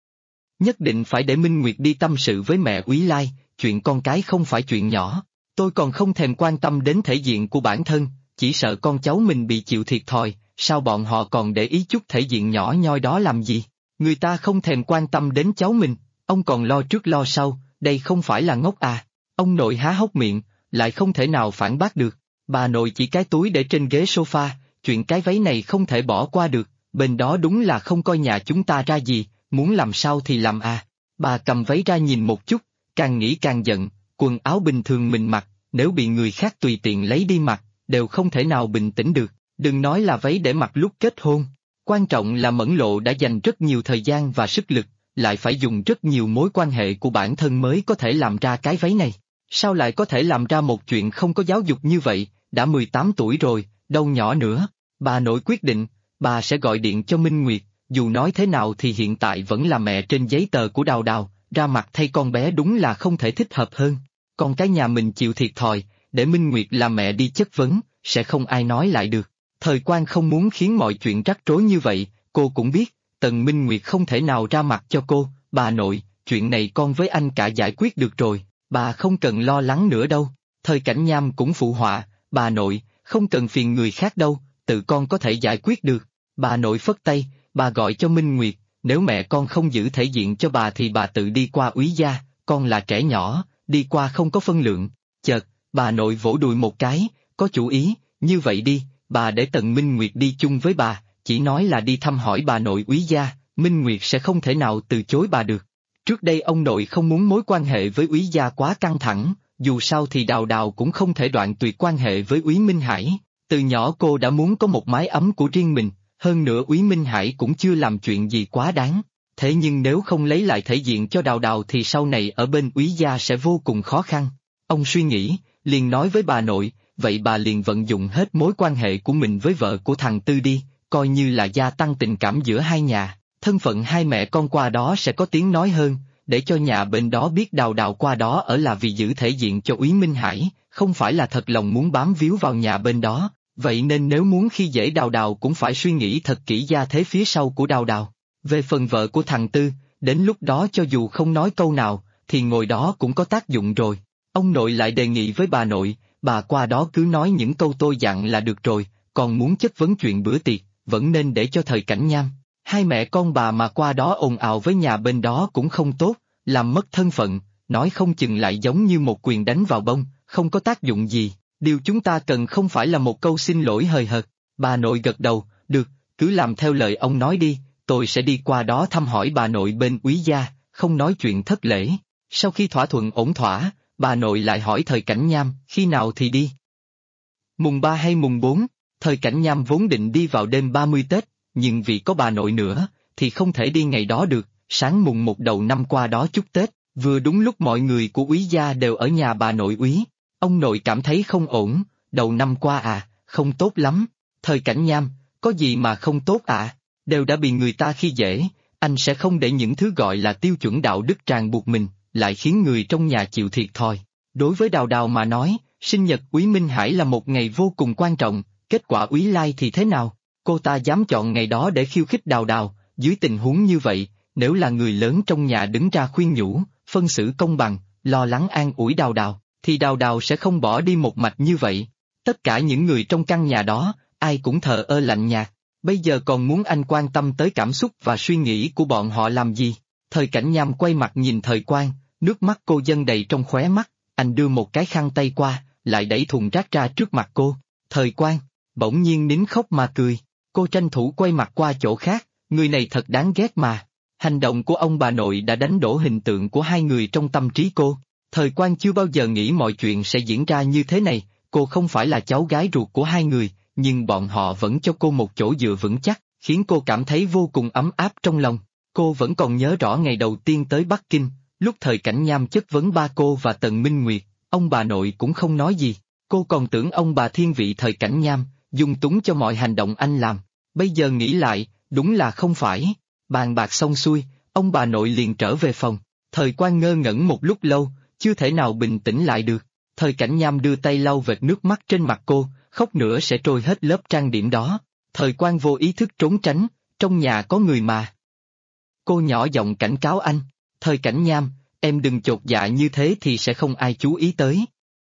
Speaker 1: Nhất định phải để Minh Nguyệt đi tâm sự với mẹ Úy Lai, chuyện con cái không phải chuyện nhỏ. Tôi còn không thèm quan tâm đến thể diện của bản thân, chỉ sợ con cháu mình bị chịu thiệt thòi, sao bọn họ còn để ý chút thể diện nhỏ nhoi đó làm gì? Người ta không thèm quan tâm đến cháu mình, ông còn lo trước lo sau, đây không phải là ngốc à? Ông nội há hốc miệng, lại không thể nào phản bác được. Bà nội chỉ cái túi để trên ghế sofa, chuyện cái váy này không thể bỏ qua được, bên đó đúng là không coi nhà chúng ta ra gì, muốn làm sao thì làm à. Bà cầm váy ra nhìn một chút, càng nghĩ càng giận, quần áo bình thường mình mặc, nếu bị người khác tùy tiện lấy đi mặc, đều không thể nào bình tĩnh được, đừng nói là váy để mặc lúc kết hôn. Quan trọng là Mẫn Lộ đã dành rất nhiều thời gian và sức lực, lại phải dùng rất nhiều mối quan hệ của bản thân mới có thể làm ra cái váy này. Sao lại có thể làm ra một chuyện không có giáo dục như vậy, đã 18 tuổi rồi, đâu nhỏ nữa. Bà nội quyết định, bà sẽ gọi điện cho Minh Nguyệt, dù nói thế nào thì hiện tại vẫn là mẹ trên giấy tờ của Đào Đào, ra mặt thay con bé đúng là không thể thích hợp hơn. Còn cái nhà mình chịu thiệt thòi, để Minh Nguyệt làm mẹ đi chất vấn, sẽ không ai nói lại được. Thời Quan không muốn khiến mọi chuyện rắc rối như vậy, cô cũng biết, Tần Minh Nguyệt không thể nào ra mặt cho cô. Bà nội, chuyện này con với anh cả giải quyết được rồi, bà không cần lo lắng nữa đâu. Thời Cảnh Nham cũng phụ họa, bà nội, không cần phiền người khác đâu, tự con có thể giải quyết được. Bà nội phất tay, bà gọi cho Minh Nguyệt, nếu mẹ con không giữ thể diện cho bà thì bà tự đi qua Úy gia, con là trẻ nhỏ, đi qua không có phân lượng. Chợt, bà nội vỗ đùi một cái, có chủ ý, như vậy đi, bà để Tần Minh Nguyệt đi chung với bà, chỉ nói là đi thăm hỏi bà nội Úy gia, Minh Nguyệt sẽ không thể nào từ chối bà được. Trước đây ông nội không muốn mối quan hệ với Úy gia quá căng thẳng, dù sao thì Đào Đào cũng không thể đoạn tuyệt quan hệ với Úy Minh Hải, từ nhỏ cô đã muốn có một mái ấm của riêng mình, hơn nữa Úy Minh Hải cũng chưa làm chuyện gì quá đáng, thế nhưng nếu không lấy lại thể diện cho Đào Đào thì sau này ở bên Úy gia sẽ vô cùng khó khăn. Ông suy nghĩ, liền nói với bà nội, vậy bà liền vận dụng hết mối quan hệ của mình với vợ của thằng Tư đi, coi như là gia tăng tình cảm giữa hai nhà, thân phận hai mẹ con qua đó sẽ có tiếng nói hơn, để cho nhà bên đó biết Đào Đào qua đó ở là vì giữ thể diện cho Úy Minh Hải, không phải là thật lòng muốn bám víu vào nhà bên đó, vậy nên nếu muốn khi dễ Đào Đào cũng phải suy nghĩ thật kỹ gia thế phía sau của Đào Đào. Về phần vợ của thằng Tư, đến lúc đó cho dù không nói câu nào, thì ngồi đó cũng có tác dụng rồi. Ông nội lại đề nghị với bà nội, bà qua đó cứ nói những câu tôi dặn là được rồi, còn muốn chất vấn chuyện bữa tiệc, vẫn nên để cho Thời Cảnh Nham. Hai mẹ con bà mà qua đó ồn ào với nhà bên đó cũng không tốt, làm mất thân phận, nói không chừng lại giống như một quyền đánh vào bông, không có tác dụng gì. Điều chúng ta cần không phải là một câu xin lỗi hời hợt. Bà nội gật đầu, được, cứ làm theo lời ông nói đi, tôi sẽ đi qua đó thăm hỏi bà nội bên Úy gia, không nói chuyện thất lễ. Sau khi thỏa thuận ổn thỏa, bà nội lại hỏi Thời Cảnh Nham, khi nào thì đi? Mùng 3 hay mùng 4? Thời Cảnh Nham vốn định đi vào đêm 30 Tết, nhưng vì có bà nội nữa, thì không thể đi ngày đó được, sáng mùng 1 đầu năm qua đó chúc Tết, vừa đúng lúc mọi người của Úy gia đều ở nhà bà nội Úy. Ông nội cảm thấy không ổn, đầu năm qua à, không tốt lắm. Thời Cảnh Nham, có gì mà không tốt à, đều đã bị người ta khi dễ, anh sẽ không để những thứ gọi là tiêu chuẩn đạo đức ràng buộc mình, lại khiến người trong nhà chịu thiệt thòi. Đối với Đào Đào mà nói, sinh nhật Úy Minh Hải là một ngày vô cùng quan trọng, kết quả Úy Lai thì thế nào? Cô ta dám chọn ngày đó để khiêu khích Đào Đào, dưới tình huống như vậy, nếu là người lớn trong nhà đứng ra khuyên nhủ, phân xử công bằng, lo lắng an ủi Đào Đào, thì Đào Đào sẽ không bỏ đi một mạch như vậy. Tất cả những người trong căn nhà đó, ai cũng thờ ơ lạnh nhạt, bây giờ còn muốn anh quan tâm tới cảm xúc và suy nghĩ của bọn họ làm gì? Thời Cảnh Nham quay mặt nhìn Thời Quan, nước mắt cô dâng đầy trong khóe mắt, anh đưa một cái khăn tay qua, lại đẩy thùng rác ra trước mặt cô. Thời Quan, bỗng nhiên nín khóc mà cười, cô tranh thủ quay mặt qua chỗ khác, người này thật đáng ghét mà. Hành động của ông bà nội đã đánh đổ hình tượng của hai người trong tâm trí cô. Thời Quan chưa bao giờ nghĩ mọi chuyện sẽ diễn ra như thế này, cô không phải là cháu gái ruột của hai người, nhưng bọn họ vẫn cho cô một chỗ dựa vững chắc, khiến cô cảm thấy vô cùng ấm áp trong lòng. Cô vẫn còn nhớ rõ ngày đầu tiên tới Bắc Kinh, lúc Thời Cảnh Nham chất vấn ba cô và Tần Minh Nguyệt, ông bà nội cũng không nói gì, cô còn tưởng ông bà thiên vị Thời Cảnh Nham, dung túng cho mọi hành động anh làm. Bây giờ nghĩ lại, đúng là không phải. Bàn bạc xong xuôi, ông bà nội liền trở về phòng. Thời Quan ngơ ngẩn một lúc lâu, chưa thể nào bình tĩnh lại được. Thời Cảnh Nham đưa tay lau vệt nước mắt trên mặt cô, khóc nữa sẽ trôi hết lớp trang điểm đó. Thời Quang vô ý thức trốn tránh, trong nhà có người mà. Cô nhỏ giọng cảnh cáo anh, Thời Cảnh Nham, em đừng chột dạ như thế thì sẽ không ai chú ý tới.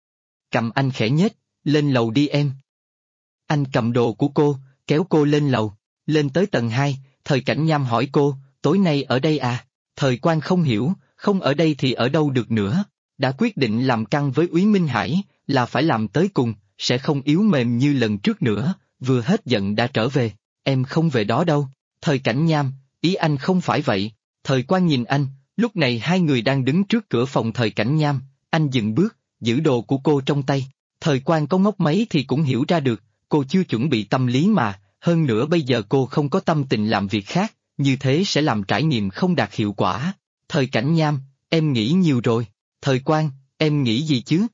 Speaker 1: Cầm anh khẽ nhếch, lên lầu đi em. Anh cầm đồ của cô, kéo cô lên lầu, lên tới tầng 2, Thời Cảnh Nham hỏi cô, tối nay ở đây à? Thời Quang không hiểu, không ở đây thì ở đâu được nữa. Đã quyết định làm căng với Úy Minh Hải, là phải làm tới cùng, sẽ không yếu mềm như lần trước nữa, vừa hết giận đã trở về, em không về đó đâu. Thời Cảnh Nham, ý anh không phải vậy. Thời Quang nhìn anh, lúc này hai người đang đứng trước cửa phòng Thời Cảnh Nham, anh dừng bước, giữ đồ của cô trong tay. Thời Quang có ngốc mấy thì cũng hiểu ra được, cô chưa chuẩn bị tâm lý mà, hơn nữa bây giờ cô không có tâm tình làm việc khác, như thế sẽ làm trải nghiệm không đạt hiệu quả. Thời Cảnh Nham, em nghĩ nhiều rồi. Thời Quang, em nghĩ gì chứ?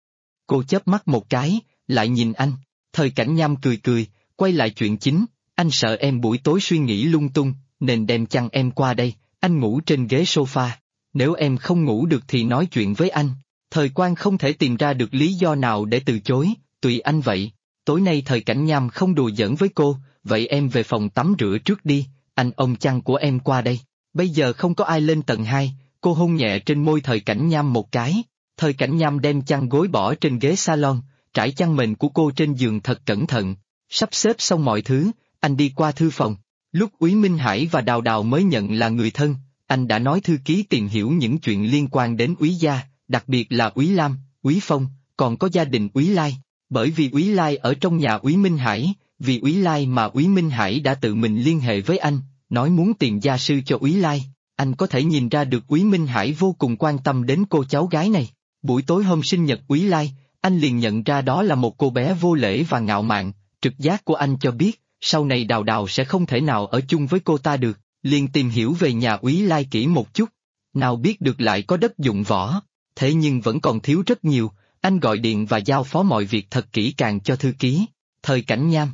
Speaker 1: Cô chớp mắt một cái, lại nhìn anh. Thời Cảnh Nham cười cười, quay lại chuyện chính, anh sợ em buổi tối suy nghĩ lung tung, nên đem chăn em qua đây, anh ngủ trên ghế sofa. Nếu em không ngủ được thì nói chuyện với anh. Thời Quang không thể tìm ra được lý do nào để từ chối, tùy anh vậy. Tối nay Thời Cảnh Nham không đùa giỡn với cô, vậy em về phòng tắm rửa trước đi, anh ôm chăn của em qua đây. Bây giờ không có ai lên tầng 2, cô hôn nhẹ trên môi Thời Cảnh Nham một cái. Thời Cảnh Nham đem chăn gối bỏ trên ghế salon, trải chăn mền của cô trên giường thật cẩn thận. Sắp xếp xong mọi thứ, anh đi qua thư phòng. Lúc Úy Minh Hải và Đào Đào mới nhận là người thân, anh đã nói thư ký tìm hiểu những chuyện liên quan đến Úy gia, đặc biệt là Úy Lam, Úy Phong, còn có gia đình Úy Lai. Bởi vì Úy Lai ở trong nhà Úy Minh Hải, vì Úy Lai mà Úy Minh Hải đã tự mình liên hệ với anh, nói muốn tìm gia sư cho Úy Lai. Anh có thể nhìn ra được Úy Minh Hải vô cùng quan tâm đến cô cháu gái này. Buổi tối hôm sinh nhật Úy Lai, anh liền nhận ra đó là một cô bé vô lễ và ngạo mạn, trực giác của anh cho biết, sau này Đào Đào sẽ không thể nào ở chung với cô ta được, liền tìm hiểu về nhà Úy Lai kỹ một chút. Nào biết được lại có đất dụng võ, thế nhưng vẫn còn thiếu rất nhiều, anh gọi điện và giao phó mọi việc thật kỹ càng cho thư ký. Thời Cảnh Nham.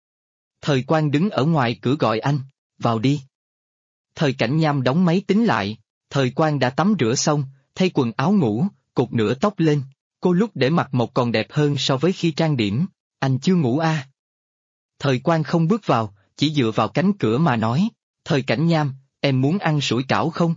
Speaker 1: Thời Quang đứng ở ngoài cửa gọi anh, vào đi. Thời Cảnh Nham đóng máy tính lại, Thời Quang đã tắm rửa xong, thay quần áo ngủ, cột nửa tóc lên, cô lúc để mặt một còn đẹp hơn so với khi trang điểm, anh chưa ngủ à? Thời Quang không bước vào, chỉ dựa vào cánh cửa mà nói, Thời Cảnh Nham, em muốn ăn sủi cảo không?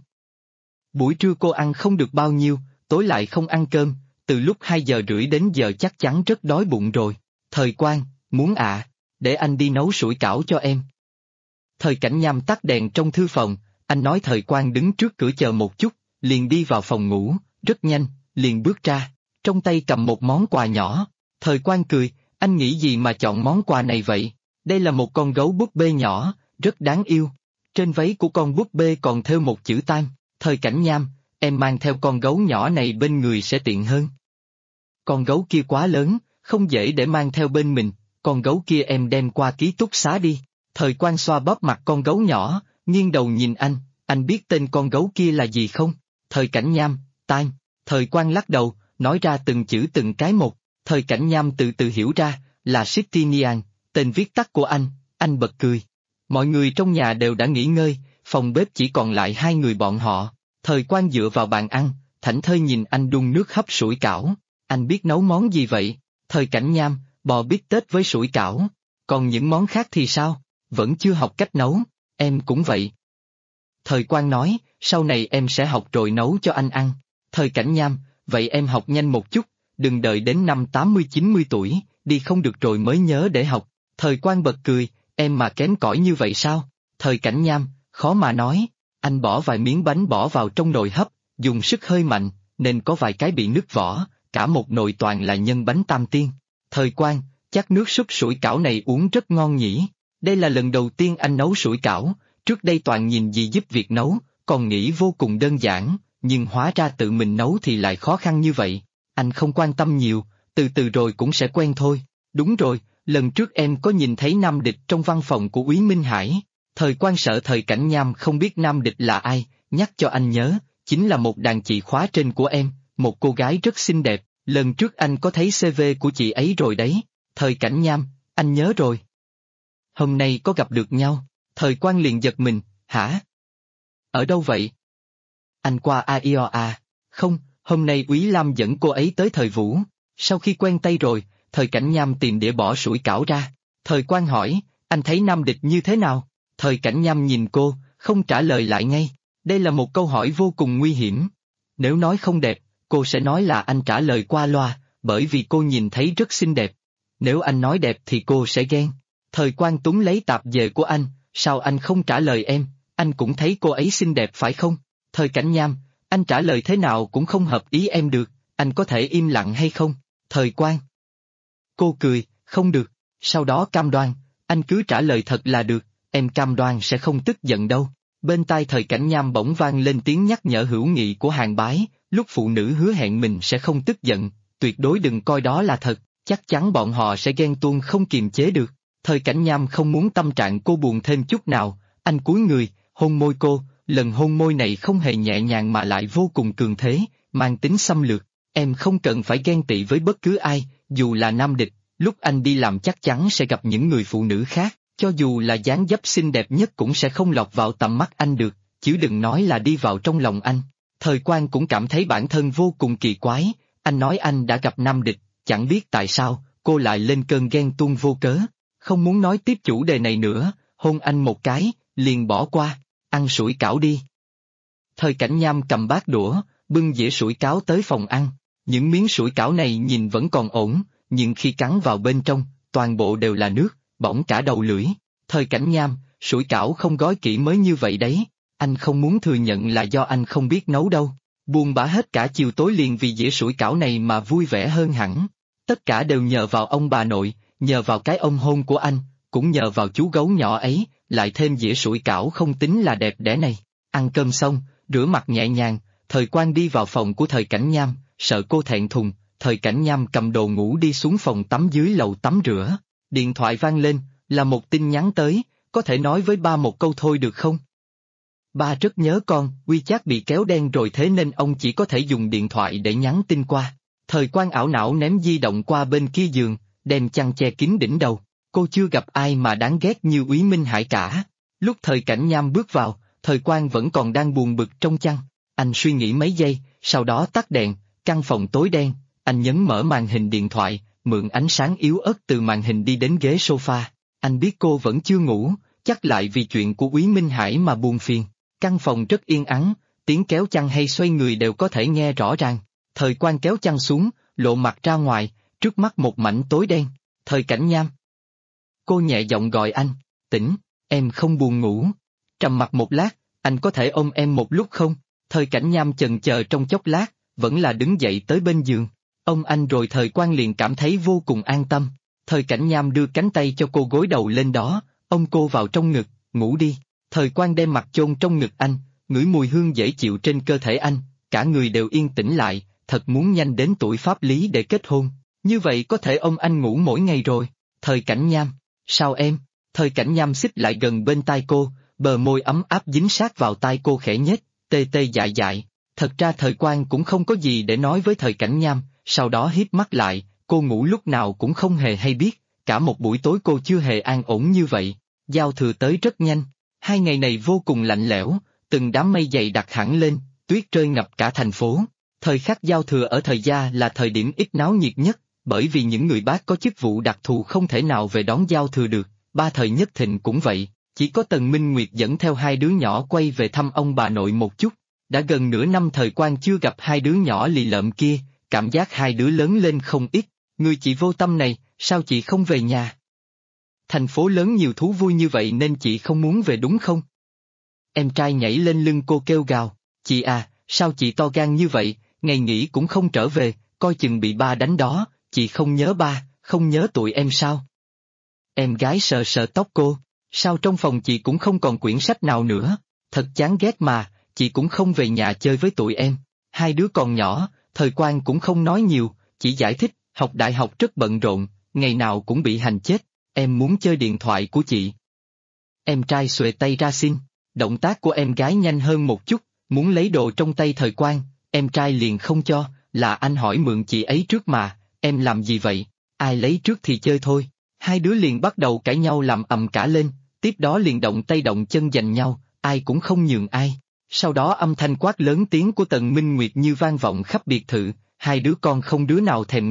Speaker 1: Buổi trưa cô ăn không được bao nhiêu, tối lại không ăn cơm, từ lúc 2 giờ rưỡi đến giờ chắc chắn rất đói bụng rồi. Thời Quang, muốn ạ, để anh đi nấu sủi cảo cho em. Thời Cảnh Nham tắt đèn trong thư phòng, anh nói Thời Quang đứng trước cửa chờ một chút, liền đi vào phòng ngủ, rất nhanh, liền bước ra, trong tay cầm một món quà nhỏ. Thời Quang cười, anh nghĩ gì mà chọn món quà này vậy? Đây là một con gấu búp bê nhỏ, rất đáng yêu. Trên váy của con búp bê còn thêu một chữ Tam. Thời Cảnh Nham, em mang theo con gấu nhỏ này bên người sẽ tiện hơn. Con gấu kia quá lớn, không dễ để mang theo bên mình, con gấu kia em đem qua ký túc xá đi. Thời Quang xoa bóp mặt con gấu nhỏ, nghiêng đầu nhìn anh biết tên con gấu kia là gì không? Thời Cảnh Nham, Tam. Thời Quang lắc đầu, nói ra từng chữ từng cái một. Thời Cảnh Nham từ từ hiểu ra, là Sitinian, tên viết tắt của anh bật cười. Mọi người trong nhà đều đã nghỉ ngơi, phòng bếp chỉ còn lại 2 người bọn họ. Thời Quang dựa vào bàn ăn, thảnh thơi nhìn anh đun nước hấp sủi cảo. Anh biết nấu món gì vậy? Thời Cảnh Nham, bò bít tết với sủi cảo. Còn những món khác thì sao? Vẫn chưa học cách nấu, em cũng vậy. Thời Quang nói, sau này em sẽ học rồi nấu cho anh ăn. Thời Cảnh Nham, vậy em học nhanh một chút, đừng đợi đến năm 80-90 tuổi, đi không được rồi mới nhớ để học. Thời Quang bật cười, em mà kém cỏi như vậy sao? Thời Cảnh Nham, khó mà nói. Anh bỏ vài miếng bánh bỏ vào trong nồi hấp, dùng sức hơi mạnh, nên có vài cái bị nứt vỏ, cả một nồi toàn là nhân bánh tam tiên. Thời Quang, chắc nước súp sủi cảo này uống rất ngon nhỉ? Đây là lần đầu tiên anh nấu sủi cảo, trước đây toàn nhìn dì giúp việc nấu, còn nghĩ vô cùng đơn giản, nhưng hóa ra tự mình nấu thì lại khó khăn như vậy. Anh không quan tâm nhiều, từ từ rồi cũng sẽ quen thôi. Đúng rồi, lần trước em có nhìn thấy Nam Địch trong văn phòng của Úy Minh Hải. Thời Quang sợ Thời Cảnh Nham không biết Nam Địch là ai, nhắc cho anh nhớ, chính là một đàn chị khóa trên của em, một cô gái rất xinh đẹp, lần trước anh có thấy CV của chị ấy rồi đấy. Thời Cảnh Nham, anh nhớ rồi. Hôm nay có gặp được nhau, Thời Quang liền giật mình, hả? Ở đâu vậy? Anh qua AIO à? Không, hôm nay Úy Lam dẫn cô ấy tới Thời Vũ. Sau khi quen tay rồi, Thời Cảnh Nham tìm đĩa bỏ sủi cảo ra. Thời Quang hỏi, anh thấy Nam Địch như thế nào? Thời Cảnh Nham nhìn cô, không trả lời lại ngay. Đây là một câu hỏi vô cùng nguy hiểm. Nếu nói không đẹp, cô sẽ nói là anh trả lời qua loa, bởi vì cô nhìn thấy rất xinh đẹp. Nếu anh nói đẹp thì cô sẽ ghen. Thời Quang túm lấy tạp dề của anh, sao anh không trả lời em, anh cũng thấy cô ấy xinh đẹp phải không? Thời Cảnh Nham, anh trả lời thế nào cũng không hợp ý em được, anh có thể im lặng hay không? Thời Quang. Cô cười, không được, sau đó cam đoan, anh cứ trả lời thật là được, em cam đoan sẽ không tức giận đâu. Bên tai Thời Cảnh Nham bỗng vang lên tiếng nhắc nhở hữu nghị của Hàng Bái, lúc phụ nữ hứa hẹn mình sẽ không tức giận, tuyệt đối đừng coi đó là thật, chắc chắn bọn họ sẽ ghen tuông không kiềm chế được. Thời Cảnh Nham không muốn tâm trạng cô buồn thêm chút nào, anh cúi người, hôn môi cô, lần hôn môi này không hề nhẹ nhàng mà lại vô cùng cường thế, mang tính xâm lược. Em không cần phải ghen tị với bất cứ ai, dù là Nam Địch, lúc anh đi làm chắc chắn sẽ gặp những người phụ nữ khác, cho dù là dáng dấp xinh đẹp nhất cũng sẽ không lọt vào tầm mắt anh được, chứ đừng nói là đi vào trong lòng anh. Thời Quang cũng cảm thấy bản thân vô cùng kỳ quái, anh nói anh đã gặp Nam Địch, chẳng biết tại sao, cô lại lên cơn ghen tuông vô cớ, không muốn nói tiếp chủ đề này nữa, hôn anh một cái, liền bỏ qua, ăn sủi cảo đi. Thời Cảnh Nham cầm bát đũa, bưng dĩa sủi cảo tới phòng ăn, những miếng sủi cảo này nhìn vẫn còn ổn, nhưng khi cắn vào bên trong, toàn bộ đều là nước, bỏng cả đầu lưỡi. Thời Cảnh Nham, sủi cảo không gói kỹ mới như vậy đấy, anh không muốn thừa nhận là do anh không biết nấu đâu. Buồn bã hết cả chiều tối liền vì dĩa sủi cảo này mà vui vẻ hơn hẳn. Tất cả đều nhờ vào ông bà nội, nhờ vào cái ôm hôn của anh, cũng nhờ vào chú gấu nhỏ ấy, lại thêm dĩa sủi cảo không tính là đẹp đẽ này. Ăn cơm xong, rửa mặt nhẹ nhàng, Thời Quang đi vào phòng của Thời Cảnh Nham, sợ cô thẹn thùng, Thời Cảnh Nham cầm đồ ngủ đi xuống phòng tắm dưới lầu tắm rửa. Điện thoại vang lên, là một tin nhắn tới, có thể nói với ba một câu thôi được không? Ba rất nhớ con, WeChat bị kéo đen rồi thế nên ông chỉ có thể dùng điện thoại để nhắn tin qua. Thời Quang ảo não ném di động qua bên kia giường, đem chăn che kín đỉnh đầu. Cô chưa gặp ai mà đáng ghét như Úy Minh Hải cả. Lúc Thời Cảnh Nham bước vào, Thời Quang vẫn còn đang buồn bực trong chăn. Anh suy nghĩ mấy giây, sau đó tắt đèn, căn phòng tối đen, anh nhấn mở màn hình điện thoại, mượn ánh sáng yếu ớt từ màn hình đi đến ghế sofa. Anh biết cô vẫn chưa ngủ, chắc lại vì chuyện của Úy Minh Hải mà buồn phiền. Căn phòng rất yên ắng, tiếng kéo chăn hay xoay người đều có thể nghe rõ ràng. Thời Quang kéo chăn xuống, lộ mặt ra ngoài, trước mắt một mảnh tối đen. Thời Cảnh Nham. Cô nhẹ giọng gọi anh, tỉnh, em không buồn ngủ. Trầm mặc một lát, anh có thể ôm em một lúc không? Thời Cảnh Nham chần chờ trong chốc lát, vẫn là đứng dậy tới bên giường. Ôm anh rồi Thời Quang liền cảm thấy vô cùng an tâm. Thời Cảnh Nham đưa cánh tay cho cô gối đầu lên đó, ôm cô vào trong ngực, ngủ đi. Thời Quang đem mặt chôn trong ngực anh, ngửi mùi hương dễ chịu trên cơ thể anh, cả người đều yên tĩnh lại, thật muốn nhanh đến tuổi pháp lý để kết hôn, như vậy có thể ôm anh ngủ mỗi ngày rồi. Thời Cảnh Nham, sao em? Thời Cảnh Nham xích lại gần bên tai cô, bờ môi ấm áp dính sát vào tai cô khẽ nhếch, tê tê dại dại. Thật ra Thời Quang cũng không có gì để nói với Thời Cảnh Nham, sau đó híp mắt lại, cô ngủ lúc nào cũng không hề hay biết, cả một buổi tối cô chưa hề an ổn như vậy. Giao thừa tới rất nhanh. 2 ngày này vô cùng lạnh lẽo, từng đám mây dày đặc hẳn lên, tuyết rơi ngập cả thành phố. Thời khắc giao thừa ở Thời gia là thời điểm ít náo nhiệt nhất, bởi vì những người bác có chức vụ đặc thù không thể nào về đón giao thừa được. Ba Thời Nhất Thịnh cũng vậy, chỉ có Tần Minh Nguyệt dẫn theo 2 đứa nhỏ quay về thăm ông bà nội một chút. Đã gần nửa năm Thời Quang chưa gặp 2 đứa nhỏ lì lợm kia, cảm giác 2 đứa lớn lên không ít. Người chị vô tâm này, sao chị không về nhà? Thành phố lớn nhiều thú vui như vậy nên chị không muốn về đúng không? Em trai nhảy lên lưng cô kêu gào, chị à, sao chị to gan như vậy, ngày nghỉ cũng không trở về, coi chừng bị ba đánh đó, chị không nhớ ba, không nhớ tụi em sao? Em gái sờ sờ tóc cô, sao trong phòng chị cũng không còn quyển sách nào nữa, thật chán ghét mà, chị cũng không về nhà chơi với tụi em. 2 đứa còn nhỏ, Thời Quang cũng không nói nhiều, chỉ giải thích, học đại học rất bận rộn, ngày nào cũng bị hành chết. Em muốn chơi điện thoại của chị. Em trai xuề tay ra xin, động tác của em gái nhanh hơn một chút, muốn lấy đồ trong tay Thời Quang, em trai liền không cho, là anh hỏi mượn chị ấy trước mà, em làm gì vậy, ai lấy trước thì chơi thôi. 2 đứa liền bắt đầu cãi nhau làm ầm cả lên, tiếp đó liền động tay động chân giành nhau, ai cũng không nhường ai. Sau đó âm thanh quát lớn tiếng của Tần Minh Nguyệt như vang vọng khắp biệt thự, 2 đứa con không đứa nào thèm nghe,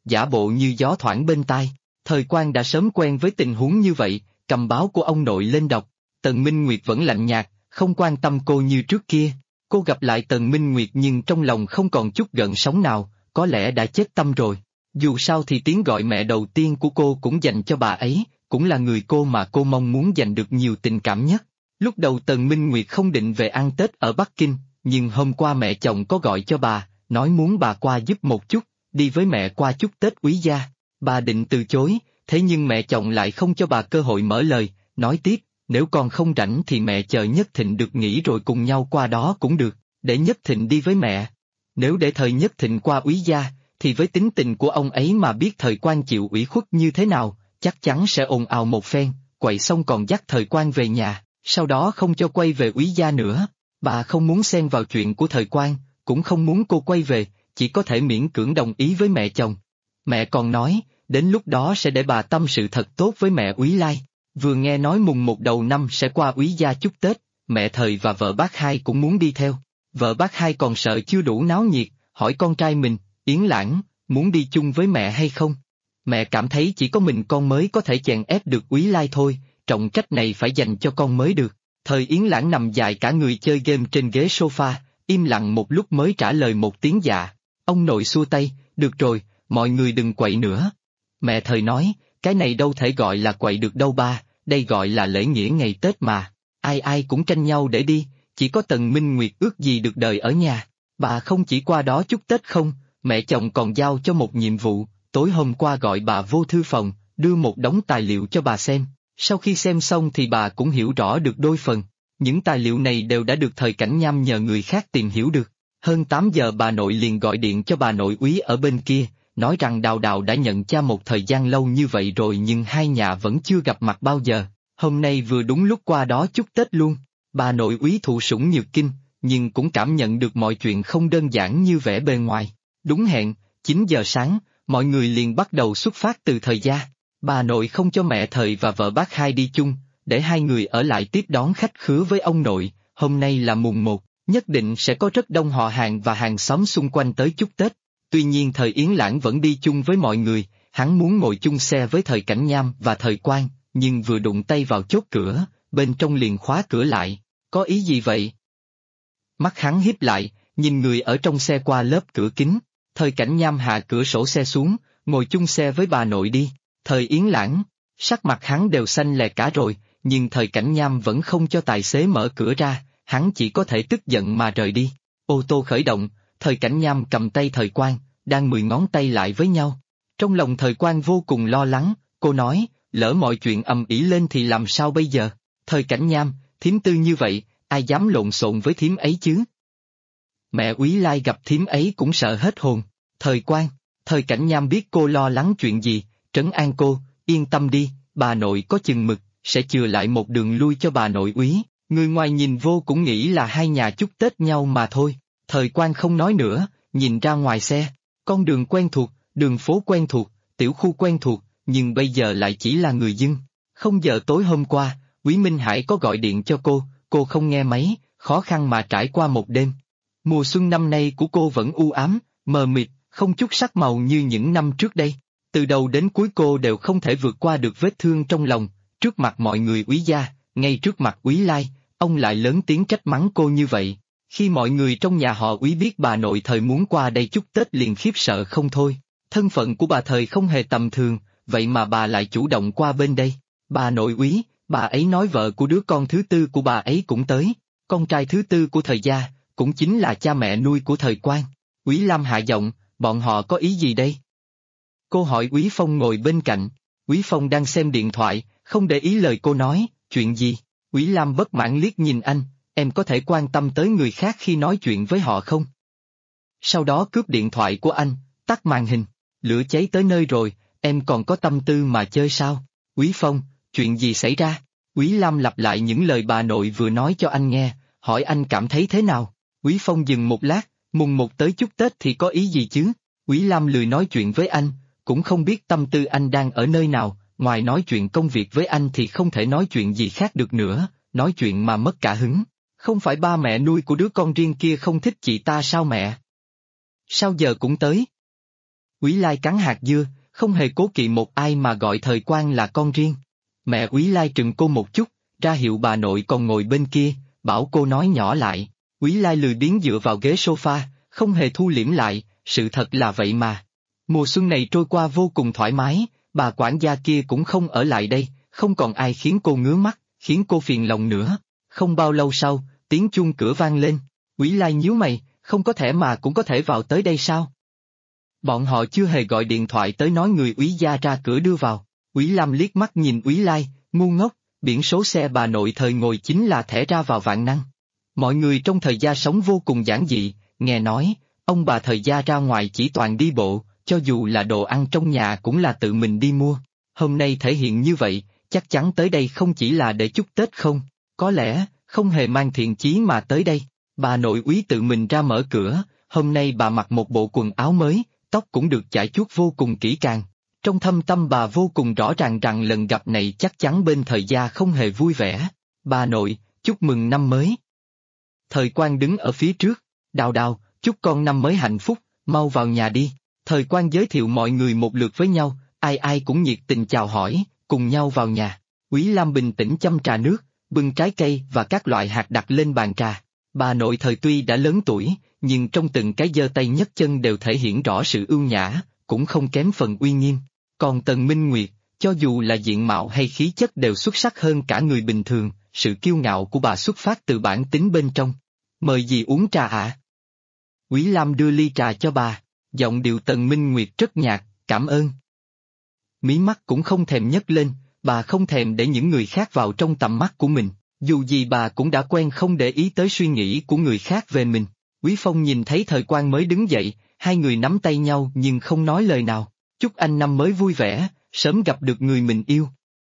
Speaker 1: giả bộ như gió thoảng bên tai. Thời Quang đã sớm quen với tình huống như vậy, cầm báo của ông nội lên đọc. Tần Minh Nguyệt vẫn lạnh nhạt, không quan tâm cô như trước kia. Cô gặp lại Tần Minh Nguyệt nhưng trong lòng không còn chút gợn sóng nào, có lẽ đã chết tâm rồi. Dù sao thì tiếng gọi mẹ đầu tiên của cô cũng dành cho bà ấy, cũng là người cô mà cô mong muốn giành được nhiều tình cảm nhất. Lúc đầu Tần Minh Nguyệt không định về ăn Tết ở Bắc Kinh, nhưng hôm qua mẹ chồng có gọi cho bà, nói muốn bà qua giúp một chút, đi với mẹ qua chúc Tết Quý gia. Bà định từ chối, thế nhưng mẹ chồng lại không cho bà cơ hội mở lời, nói tiếp, nếu con không rảnh thì mẹ chờ Nhất Thịnh được nghỉ rồi cùng nhau qua đó cũng được, để Nhất Thịnh đi với mẹ. Nếu để thời Nhất Thịnh qua Úy gia, thì với tính tình của ông ấy mà biết Thời Quang chịu ủy khuất như thế nào, chắc chắn sẽ ồn ào một phen, quậy xong còn dắt Thời Quang về nhà, sau đó không cho quay về Úy gia nữa. Bà không muốn xen vào chuyện của Thời Quang, cũng không muốn cô quay về, chỉ có thể miễn cưỡng đồng ý với mẹ chồng. Mẹ còn nói, đến lúc đó sẽ để bà tâm sự thật tốt với mẹ Úy Lai. Vừa nghe nói mùng 1 đầu năm sẽ qua Úy gia chúc Tết, mẹ Thời và vợ bác Hai cũng muốn đi theo. Vợ bác Hai còn sợ chưa đủ náo nhiệt, hỏi con trai mình, Yến Lãng, muốn đi chung với mẹ hay không? Mẹ cảm thấy chỉ có mình con mới có thể chèn ép được Úy Lai thôi, trọng trách này phải dành cho con mới được. Thời Yến Lãng nằm dài cả người chơi game trên ghế sofa, im lặng một lúc mới trả lời một tiếng dạ. Ông nội xua tay, được rồi, mọi người đừng quậy nữa. Mẹ Thời nói, cái này đâu thể gọi là quậy được đâu ba, đây gọi là lễ nghĩa ngày Tết mà. Ai ai cũng tranh nhau để đi, chỉ có Tần Minh Nguyệt ước gì được đời ở nhà. Bà không chỉ qua đó chúc Tết không, mẹ chồng còn giao cho một nhiệm vụ, tối hôm qua gọi bà vô thư phòng, đưa một đống tài liệu cho bà xem. Sau khi xem xong thì bà cũng hiểu rõ được đôi phần. Những tài liệu này đều đã được Thời Cảnh Nham nhờ người khác tìm hiểu được. Hơn 8 giờ bà nội liền gọi điện cho bà nội Úy ở bên kia, nói rằng Đào Đào đã nhận cha một thời gian lâu như vậy rồi nhưng hai nhà vẫn chưa gặp mặt bao giờ. Hôm nay vừa đúng lúc qua đó chúc Tết luôn. Bà nội Úy thụ sủng nhược kinh, nhưng cũng cảm nhận được mọi chuyện không đơn giản như vẻ bề ngoài. Đúng hẹn, 9 giờ sáng, mọi người liền bắt đầu xuất phát từ Thời gia. Bà nội không cho mẹ Thời và vợ bác Hai đi chung, để hai người ở lại tiếp đón khách khứa với ông nội. Hôm nay là mùng 1, nhất định sẽ có rất đông họ hàng và hàng xóm xung quanh tới chúc Tết. Tuy nhiên Thời Yến Lãng vẫn đi chung với mọi người, hắn muốn ngồi chung xe với Thời Cảnh Nham và Thời Quang, nhưng vừa đụng tay vào chốt cửa, bên trong liền khóa cửa lại. Có ý gì vậy? Mắt hắn híp lại, nhìn người ở trong xe qua lớp cửa kính. Thời Cảnh Nham hạ cửa sổ xe xuống, ngồi chung xe với bà nội đi. Thời Yến Lãng, sắc mặt hắn đều xanh lè cả rồi, nhưng Thời Cảnh Nham vẫn không cho tài xế mở cửa ra, hắn chỉ có thể tức giận mà rời đi. Ô tô khởi động, Thời Cảnh Nham cầm tay Thời Quang, đang 10 ngón tay lại với nhau. Trong lòng Thời Quang vô cùng lo lắng, cô nói, lỡ mọi chuyện ầm ĩ lên thì làm sao bây giờ? Thời Cảnh Nham, thím Tư như vậy, ai dám lộn xộn với thím ấy chứ? Mẹ Úy Lai gặp thím ấy cũng sợ hết hồn. Thời Quang, Thời Cảnh Nham biết cô lo lắng chuyện gì, trấn an cô, yên tâm đi, bà nội có chừng mực, sẽ chừa lại một đường lui cho bà nội Úy. Người ngoài nhìn vô cũng nghĩ là hai nhà chúc Tết nhau mà thôi. Thời Quang không nói nữa, nhìn ra ngoài xe, con đường quen thuộc, đường phố quen thuộc, tiểu khu quen thuộc, nhưng bây giờ lại chỉ là người dưng. Không giờ tối hôm qua, Úy Minh Hải có gọi điện cho cô không nghe máy, khó khăn mà trải qua một đêm. Mùa xuân năm nay của cô vẫn u ám, mờ mịt, không chút sắc màu như những năm trước đây. Từ đầu đến cuối cô đều không thể vượt qua được vết thương trong lòng, trước mặt mọi người Úy gia, ngay trước mặt Úy Lai, ông lại lớn tiếng trách mắng cô như vậy. Khi mọi người trong nhà họ Úy biết bà nội Thời muốn qua đây chúc Tết liền khiếp sợ không thôi. Thân phận của bà Thời không hề tầm thường, vậy mà bà lại chủ động qua bên đây. Bà nội Úy, bà ấy nói vợ của đứa con thứ tư của bà ấy cũng tới, con trai thứ tư của Thời gia, cũng chính là cha mẹ nuôi của Thời Quang. Úy Lam hạ giọng, bọn họ có ý gì đây? Cô hỏi Úy Phong ngồi bên cạnh. Úy Phong đang xem điện thoại, không để ý lời cô nói, chuyện gì? Úy Lam bất mãn liếc nhìn anh, em có thể quan tâm tới người khác khi nói chuyện với họ không? Sau đó cướp điện thoại của anh, tắt màn hình, lửa cháy tới nơi rồi, em còn có tâm tư mà chơi sao? Úy Phong, chuyện gì xảy ra? Úy Lam lặp lại những lời bà nội vừa nói cho anh nghe, hỏi anh cảm thấy thế nào? Úy Phong dừng một lát, mùng 1 tới chúc Tết thì có ý gì chứ? Úy Lam lười nói chuyện với anh, cũng không biết tâm tư anh đang ở nơi nào, ngoài nói chuyện công việc với anh thì không thể nói chuyện gì khác được nữa, nói chuyện mà mất cả hứng. Không phải ba mẹ nuôi của đứa con riêng kia không thích chị ta sao mẹ? Sao giờ cũng tới? Úy Lai cắn hạt dưa, không hề cố kỵ một ai mà gọi Thời Quang là con riêng. Mẹ Úy Lai trừng cô một chút, ra hiệu bà nội còn ngồi bên kia, bảo cô nói nhỏ lại. Úy Lai lười biếng dựa vào ghế sofa, không hề thu liễm lại, sự thật là vậy mà. Mùa xuân này trôi qua vô cùng thoải mái, bà quản gia kia cũng không ở lại đây, không còn ai khiến cô ngứa mắt, khiến cô phiền lòng nữa. Không bao lâu sau, tiếng chuông cửa vang lên. Úy Lai nhíu mày, không có thể mà cũng có thể vào tới đây sao? Bọn họ chưa hề gọi điện thoại tới nói người Úy gia ra cửa đưa vào. Úy Lam liếc mắt nhìn Úy Lai, ngu ngốc, biển số xe bà nội Thời ngồi chính là thẻ ra vào vạn năng. Mọi người trong Thời gia sống vô cùng giản dị, nghe nói, ông bà Thời gia ra ngoài chỉ toàn đi bộ, cho dù là đồ ăn trong nhà cũng là tự mình đi mua. Hôm nay thể hiện như vậy, chắc chắn tới đây không chỉ là để chúc Tết không, có lẽ, không hề mang thiện chí mà tới đây. Bà nội Úy tự mình ra mở cửa, hôm nay bà mặc một bộ quần áo mới, tóc cũng được chải chuốt vô cùng kỹ càng. Trong thâm tâm bà vô cùng rõ ràng rằng lần gặp này chắc chắn bên Thời gia không hề vui vẻ. Bà nội, chúc mừng năm mới. Thời Quang đứng ở phía trước, Đào Đào, chúc con năm mới hạnh phúc, mau vào nhà đi. Thời Quang giới thiệu mọi người một lượt với nhau, ai ai cũng nhiệt tình chào hỏi, cùng nhau vào nhà. Úy Lam bình tĩnh châm trà nước, bưng trái cây và các loại hạt đặt lên bàn trà. Bà nội Thời tuy đã lớn tuổi, nhưng trong từng cái giơ tay nhấc chân đều thể hiện rõ sự ưu nhã, cũng không kém phần uy nghiêm. Còn Tần Minh Nguyệt, cho dù là diện mạo hay khí chất đều xuất sắc hơn cả người bình thường, sự kiêu ngạo của bà xuất phát từ bản tính bên trong. Mời dì uống trà ạ. Úy Lam đưa ly trà cho bà, giọng điệu Tần Minh Nguyệt rất nhạt, cảm ơn. Mí mắt cũng không thèm nhấc lên, bà không thèm để những người khác vào trong tầm mắt của mình, dù gì bà cũng đã quen không để ý tới suy nghĩ của người khác về mình. Quý Phong nhìn thấy Thời Quang mới đứng dậy, hai người nắm tay nhau nhưng không nói lời nào. Chúc anh năm mới vui vẻ, sớm gặp được người mình yêu.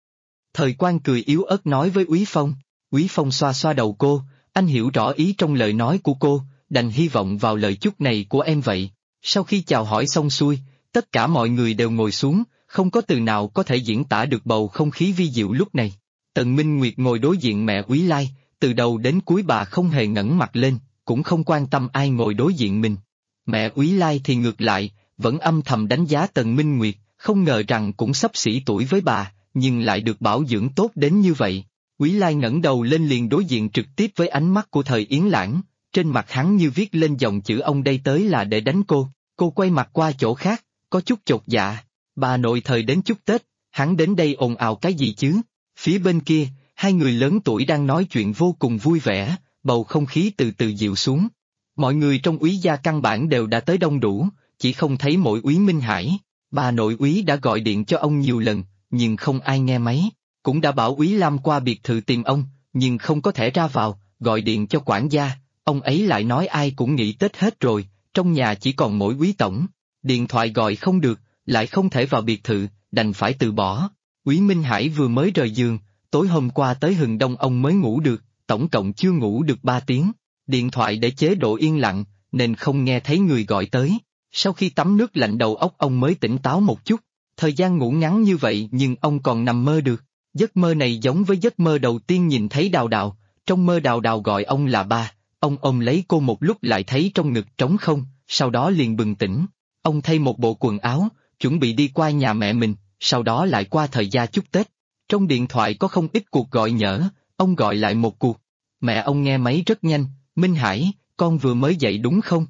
Speaker 1: Thời Quang cười yếu ớt nói với Úy Phong. Úy Phong xoa xoa đầu cô, anh hiểu rõ ý trong lời nói của cô, đành hy vọng vào lời chúc này của em vậy. Sau khi chào hỏi xong xuôi, tất cả mọi người đều ngồi xuống, không có từ nào có thể diễn tả được bầu không khí vi diệu lúc này. Tần Minh Nguyệt ngồi đối diện mẹ Úy Lai, từ đầu đến cuối bà không hề ngẩng mặt lên, cũng không quan tâm ai ngồi đối diện mình. Mẹ Úy Lai thì ngược lại, vẫn âm thầm đánh giá Tần Minh Nguyệt, không ngờ rằng cũng xấp xỉ tuổi với bà, nhưng lại được bảo dưỡng tốt đến như vậy. Úy Lai ngẩng đầu lên liền đối diện trực tiếp với ánh mắt của Thời Yến Lãng, trên mặt hắn như viết lên dòng chữ ông đây tới là để đánh cô. Cô quay mặt qua chỗ khác, có chút chột dạ. Bà nội Thời đến chúc Tết, hắn đến đây ồn ào cái gì chứ? Phía bên kia, hai người lớn tuổi đang nói chuyện vô cùng vui vẻ, bầu không khí từ từ dịu xuống. Mọi người trong Úy gia căn bản đều đã tới đông đủ, chỉ không thấy mỗi Úy Minh Hải. Bà nội Úy đã gọi điện cho ông nhiều lần, nhưng không ai nghe máy. Cũng đã bảo Úy Lam qua biệt thự tìm ông, nhưng không có thể ra vào, gọi điện cho quản gia, ông ấy lại nói ai cũng nghỉ Tết hết rồi, trong nhà chỉ còn mỗi Úy tổng. Điện thoại gọi không được, lại không thể vào biệt thự, đành phải từ bỏ. Úy Minh Hải vừa mới rời giường, tối hôm qua tới hừng đông ông mới ngủ được, tổng cộng chưa ngủ được 3 tiếng. Điện thoại để chế độ yên lặng, nên không nghe thấy người gọi tới. Sau khi tắm nước lạnh đầu óc ông mới tỉnh táo một chút. Thời gian ngủ ngắn như vậy nhưng ông còn nằm mơ được. Giấc mơ này giống với giấc mơ đầu tiên nhìn thấy Đào Đào. Trong mơ Đào Đào gọi ông là ba, ông ôm lấy cô một lúc lại thấy trong ngực trống không, sau đó liền bừng tỉnh. Ông thay một bộ quần áo, chuẩn bị đi qua nhà mẹ mình, sau đó lại qua Thời gia chúc Tết. Trong điện thoại có không ít cuộc gọi nhỡ, ông gọi lại một cuộc. Mẹ ông nghe máy rất nhanh, Minh Hải, con vừa mới dậy đúng không?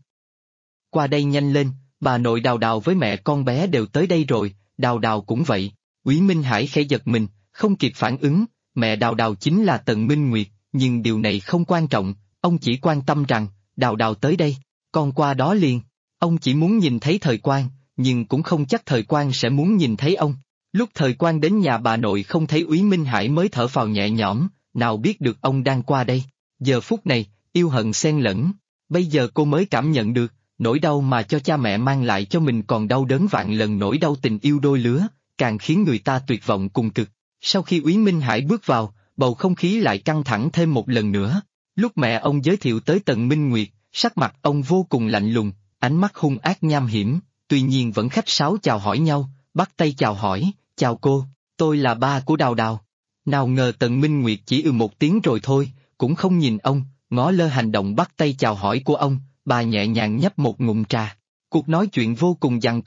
Speaker 1: Qua đây nhanh lên, bà nội Đào Đào với mẹ con bé đều tới đây rồi, Đào Đào cũng vậy. Úy Minh Hải khẽ giật mình, không kịp phản ứng, mẹ Đào Đào chính là Tần Minh Nguyệt, nhưng điều này không quan trọng, ông chỉ quan tâm rằng, Đào Đào tới đây, con qua đó liền. Ông chỉ muốn nhìn thấy Thời Quang, nhưng cũng không chắc Thời Quang sẽ muốn nhìn thấy ông. Lúc Thời Quang đến nhà bà nội không thấy Úy Minh Hải mới thở phào nhẹ nhõm, nào biết được ông đang qua đây. Giờ phút này, yêu hận xen lẫn, bây giờ cô mới cảm nhận được, nỗi đau mà cho cha mẹ mang lại cho mình còn đau đớn vạn lần nỗi đau tình yêu đôi lứa, càng khiến người ta tuyệt vọng cùng cực. Sau khi Úy Minh Hải bước vào, bầu không khí lại căng thẳng thêm một lần nữa. Lúc mẹ ông giới thiệu tới Tần Minh Nguyệt, sắc mặt ông vô cùng lạnh lùng, ánh mắt hung ác nham hiểm, tuy nhiên vẫn khách sáo chào hỏi nhau, bắt tay chào hỏi, chào cô, tôi là ba của Đào Đào. Nào ngờ Tần Minh Nguyệt chỉ một tiếng rồi thôi, cũng không nhìn ông, ngó lơ hành động bắt tay chào hỏi của ông, bà nhẹ nhàng nhấp một ngụm trà. Cuộc nói chuyện vô cùng giằng co,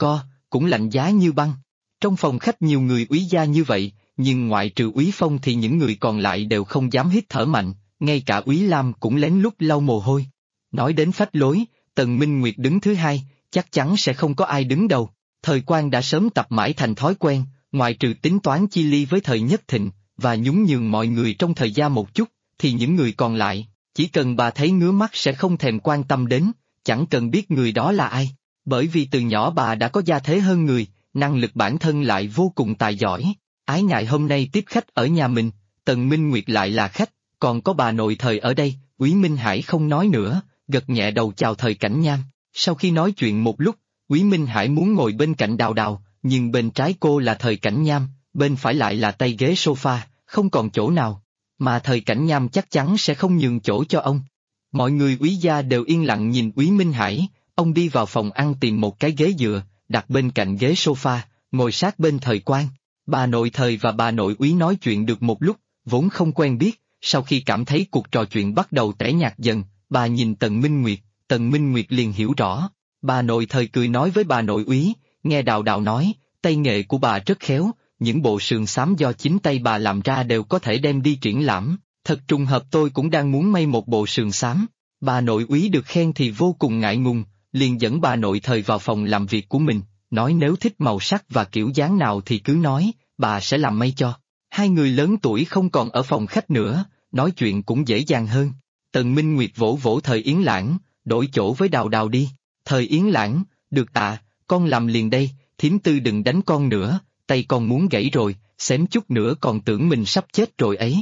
Speaker 1: cũng lạnh giá như băng. Trong phòng khách nhiều người úy gia như vậy, nhưng ngoại trừ Úy Phong thì những người còn lại đều không dám hít thở mạnh, ngay cả Úy Lam cũng lén lút lau mồ hôi. Nói đến phách lối, Tần Minh Nguyệt đứng thứ hai, chắc chắn sẽ không có ai đứng đầu. Thời Quan đã sớm tập mãi thành thói quen, ngoại trừ tính toán chi ly với Thời Nhất Thịnh, và nhún nhường mọi người trong thời gian một chút, thì những người còn lại, chỉ cần bà thấy ngứa mắt sẽ không thèm quan tâm đến, chẳng cần biết người đó là ai. Bởi vì từ nhỏ bà đã có gia thế hơn người, năng lực bản thân lại vô cùng tài giỏi. Ái ngại hôm nay tiếp khách ở nhà mình, Tần Minh Nguyệt lại là khách, còn có bà nội Thời ở đây, Úy Minh Hải không nói nữa, gật nhẹ đầu chào Thời Cảnh Nham. Sau khi nói chuyện một lúc, Úy Minh Hải muốn ngồi bên cạnh Đào Đào, nhưng bên trái cô là Thời Cảnh Nham, bên phải lại là tay ghế sofa, không còn chỗ nào. Mà Thời Cảnh Nham chắc chắn sẽ không nhường chỗ cho ông. Mọi người Úy gia đều yên lặng nhìn Úy Minh Hải, ông đi vào phòng ăn tìm một cái ghế dựa, đặt bên cạnh ghế sofa, ngồi sát bên Thời Quan. Bà nội Thời và bà nội Úy nói chuyện được một lúc, vốn không quen biết, sau khi cảm thấy cuộc trò chuyện bắt đầu tẻ nhạt dần, bà nhìn Tần Minh Nguyệt liền hiểu rõ. Bà nội Thời cười nói với bà nội Úy, nghe Đào Đào nói, tay nghệ của bà rất khéo, những bộ sườn xám do chính tay bà làm ra đều có thể đem đi triển lãm, thật trùng hợp tôi cũng đang muốn may một bộ sườn xám. Bà nội Úy được khen thì vô cùng ngại ngùng, liền dẫn bà nội Thời vào phòng làm việc của mình, nói nếu thích màu sắc và kiểu dáng nào thì cứ nói, bà sẽ làm may cho. Hai người lớn tuổi không còn ở phòng khách nữa, nói chuyện cũng dễ dàng hơn. Tần Minh Nguyệt vỗ vỗ Thời Yến Lãng, đổi chỗ với Đào Đào đi. Thời Yến Lãng, được ạ, con làm liền đây, thím Tư đừng đánh con nữa, tay con muốn gãy rồi, xém chút nữa còn tưởng mình sắp chết rồi ấy.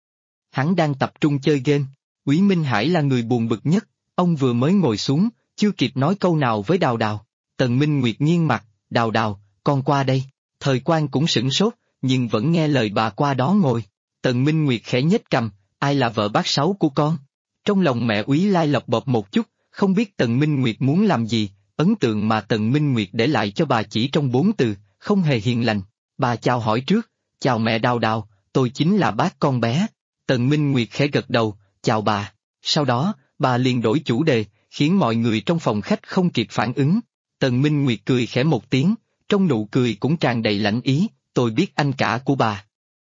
Speaker 1: Hắn đang tập trung chơi game. Úy Minh Hải là người buồn bực nhất, ông vừa mới ngồi xuống, chưa kịp nói câu nào với Đào Đào. Tần Minh Nguyệt nghiêng mặt, Đào Đào, con qua đây. Thời Quan cũng sửng sốt, nhưng vẫn nghe lời bà qua đó ngồi. Tần Minh Nguyệt khẽ nhếch cằm, ai là vợ bác sáu của con? Trong lòng mẹ Úy Lai lọc bộp một chút, không biết Tần Minh Nguyệt muốn làm gì, ấn tượng mà Tần Minh Nguyệt để lại cho bà chỉ trong 4 từ, không hề hiền lành. Bà chào hỏi trước, chào mẹ Đào Đào, tôi chính là bác con bé. Tần Minh Nguyệt khẽ gật đầu, chào bà. Sau đó, bà liền đổi chủ đề, khiến mọi người trong phòng khách không kịp phản ứng. Tần Minh Nguyệt cười khẽ một tiếng, trong nụ cười cũng tràn đầy lãnh ý, tôi biết anh cả của bà.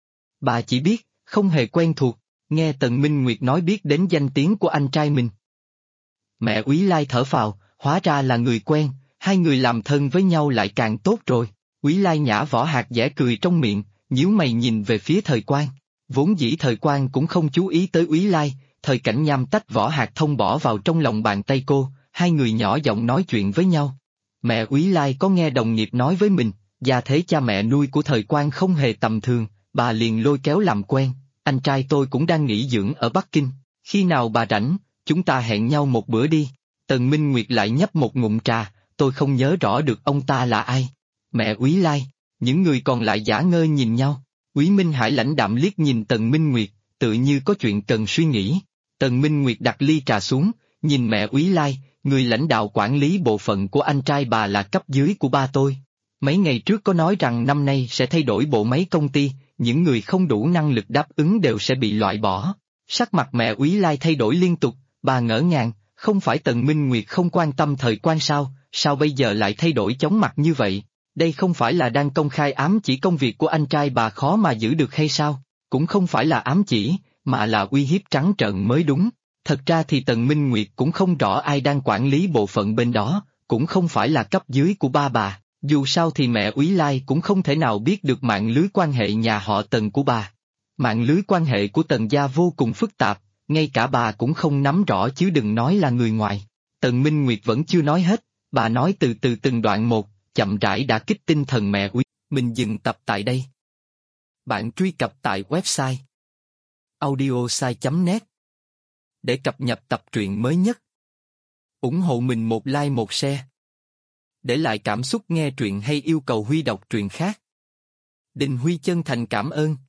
Speaker 1: Bà chỉ biết, không hề quen thuộc, nghe Tần Minh Nguyệt nói biết đến danh tiếng của anh trai mình. Mẹ Úy Lai thở phào, hóa ra là người quen, hai người làm thân với nhau lại càng tốt rồi. Úy Lai nhả vỏ hạt dẻ cười trong miệng, nhíu mày nhìn về phía Thời Quan. Vốn dĩ Thời Quan cũng không chú ý tới Úy Lai, Thời Cảnh Nham tách vỏ hạt thông bỏ vào trong lòng bàn tay cô, hai người nhỏ giọng nói chuyện với nhau. Mẹ Úy Lai có nghe đồng nghiệp nói với mình, gia thế cha mẹ nuôi của Thời Quan không hề tầm thường, bà liền lôi kéo làm quen, anh trai tôi cũng đang nghỉ dưỡng ở Bắc Kinh, khi nào bà rảnh, chúng ta hẹn nhau một bữa đi. Tần Minh Nguyệt lại nhấp một ngụm trà, tôi không nhớ rõ được ông ta là ai. Mẹ Úy Lai, những người còn lại dã ngơ nhìn nhau. Úy Minh Hải lãnh đạm liếc nhìn Tần Minh Nguyệt, tự như có chuyện cần suy nghĩ. Tần Minh Nguyệt đặt ly trà xuống, nhìn mẹ Úy Lai, người lãnh đạo quản lý bộ phận của anh trai bà là cấp dưới của ba tôi. Mấy ngày trước có nói rằng năm nay sẽ thay đổi bộ máy công ty, những người không đủ năng lực đáp ứng đều sẽ bị loại bỏ. Sắc mặt mẹ Úy Lai thay đổi liên tục, bà ngỡ ngàng, không phải Tần Minh Nguyệt không quan tâm Thời Quan sao bây giờ lại thay đổi chóng mặt như vậy? Đây không phải là đang công khai ám chỉ công việc của anh trai bà khó mà giữ được hay sao? Cũng không phải là ám chỉ, mà là uy hiếp trắng trợn mới đúng. Thật ra thì Tần Minh Nguyệt cũng không rõ ai đang quản lý bộ phận bên đó, cũng không phải là cấp dưới của ba bà. Dù sao thì mẹ Úy Lai cũng không thể nào biết được mạng lưới quan hệ nhà họ Tần của bà. Mạng lưới quan hệ của Tần gia vô cùng phức tạp, ngay cả bà cũng không nắm rõ chứ đừng nói là người ngoài. Tần Minh Nguyệt vẫn chưa nói hết, bà nói từ từ từng đoạn một, chậm rãi đả kích tinh thần mẹ Úy. Mình dừng tập tại đây. Bạn truy cập tại website audiosai.net để cập nhật tập truyện mới nhất. Ủng hộ mình một like một share. Để lại cảm xúc nghe truyện hay yêu cầu Huy đọc truyện khác. Đình Huy chân thành cảm ơn.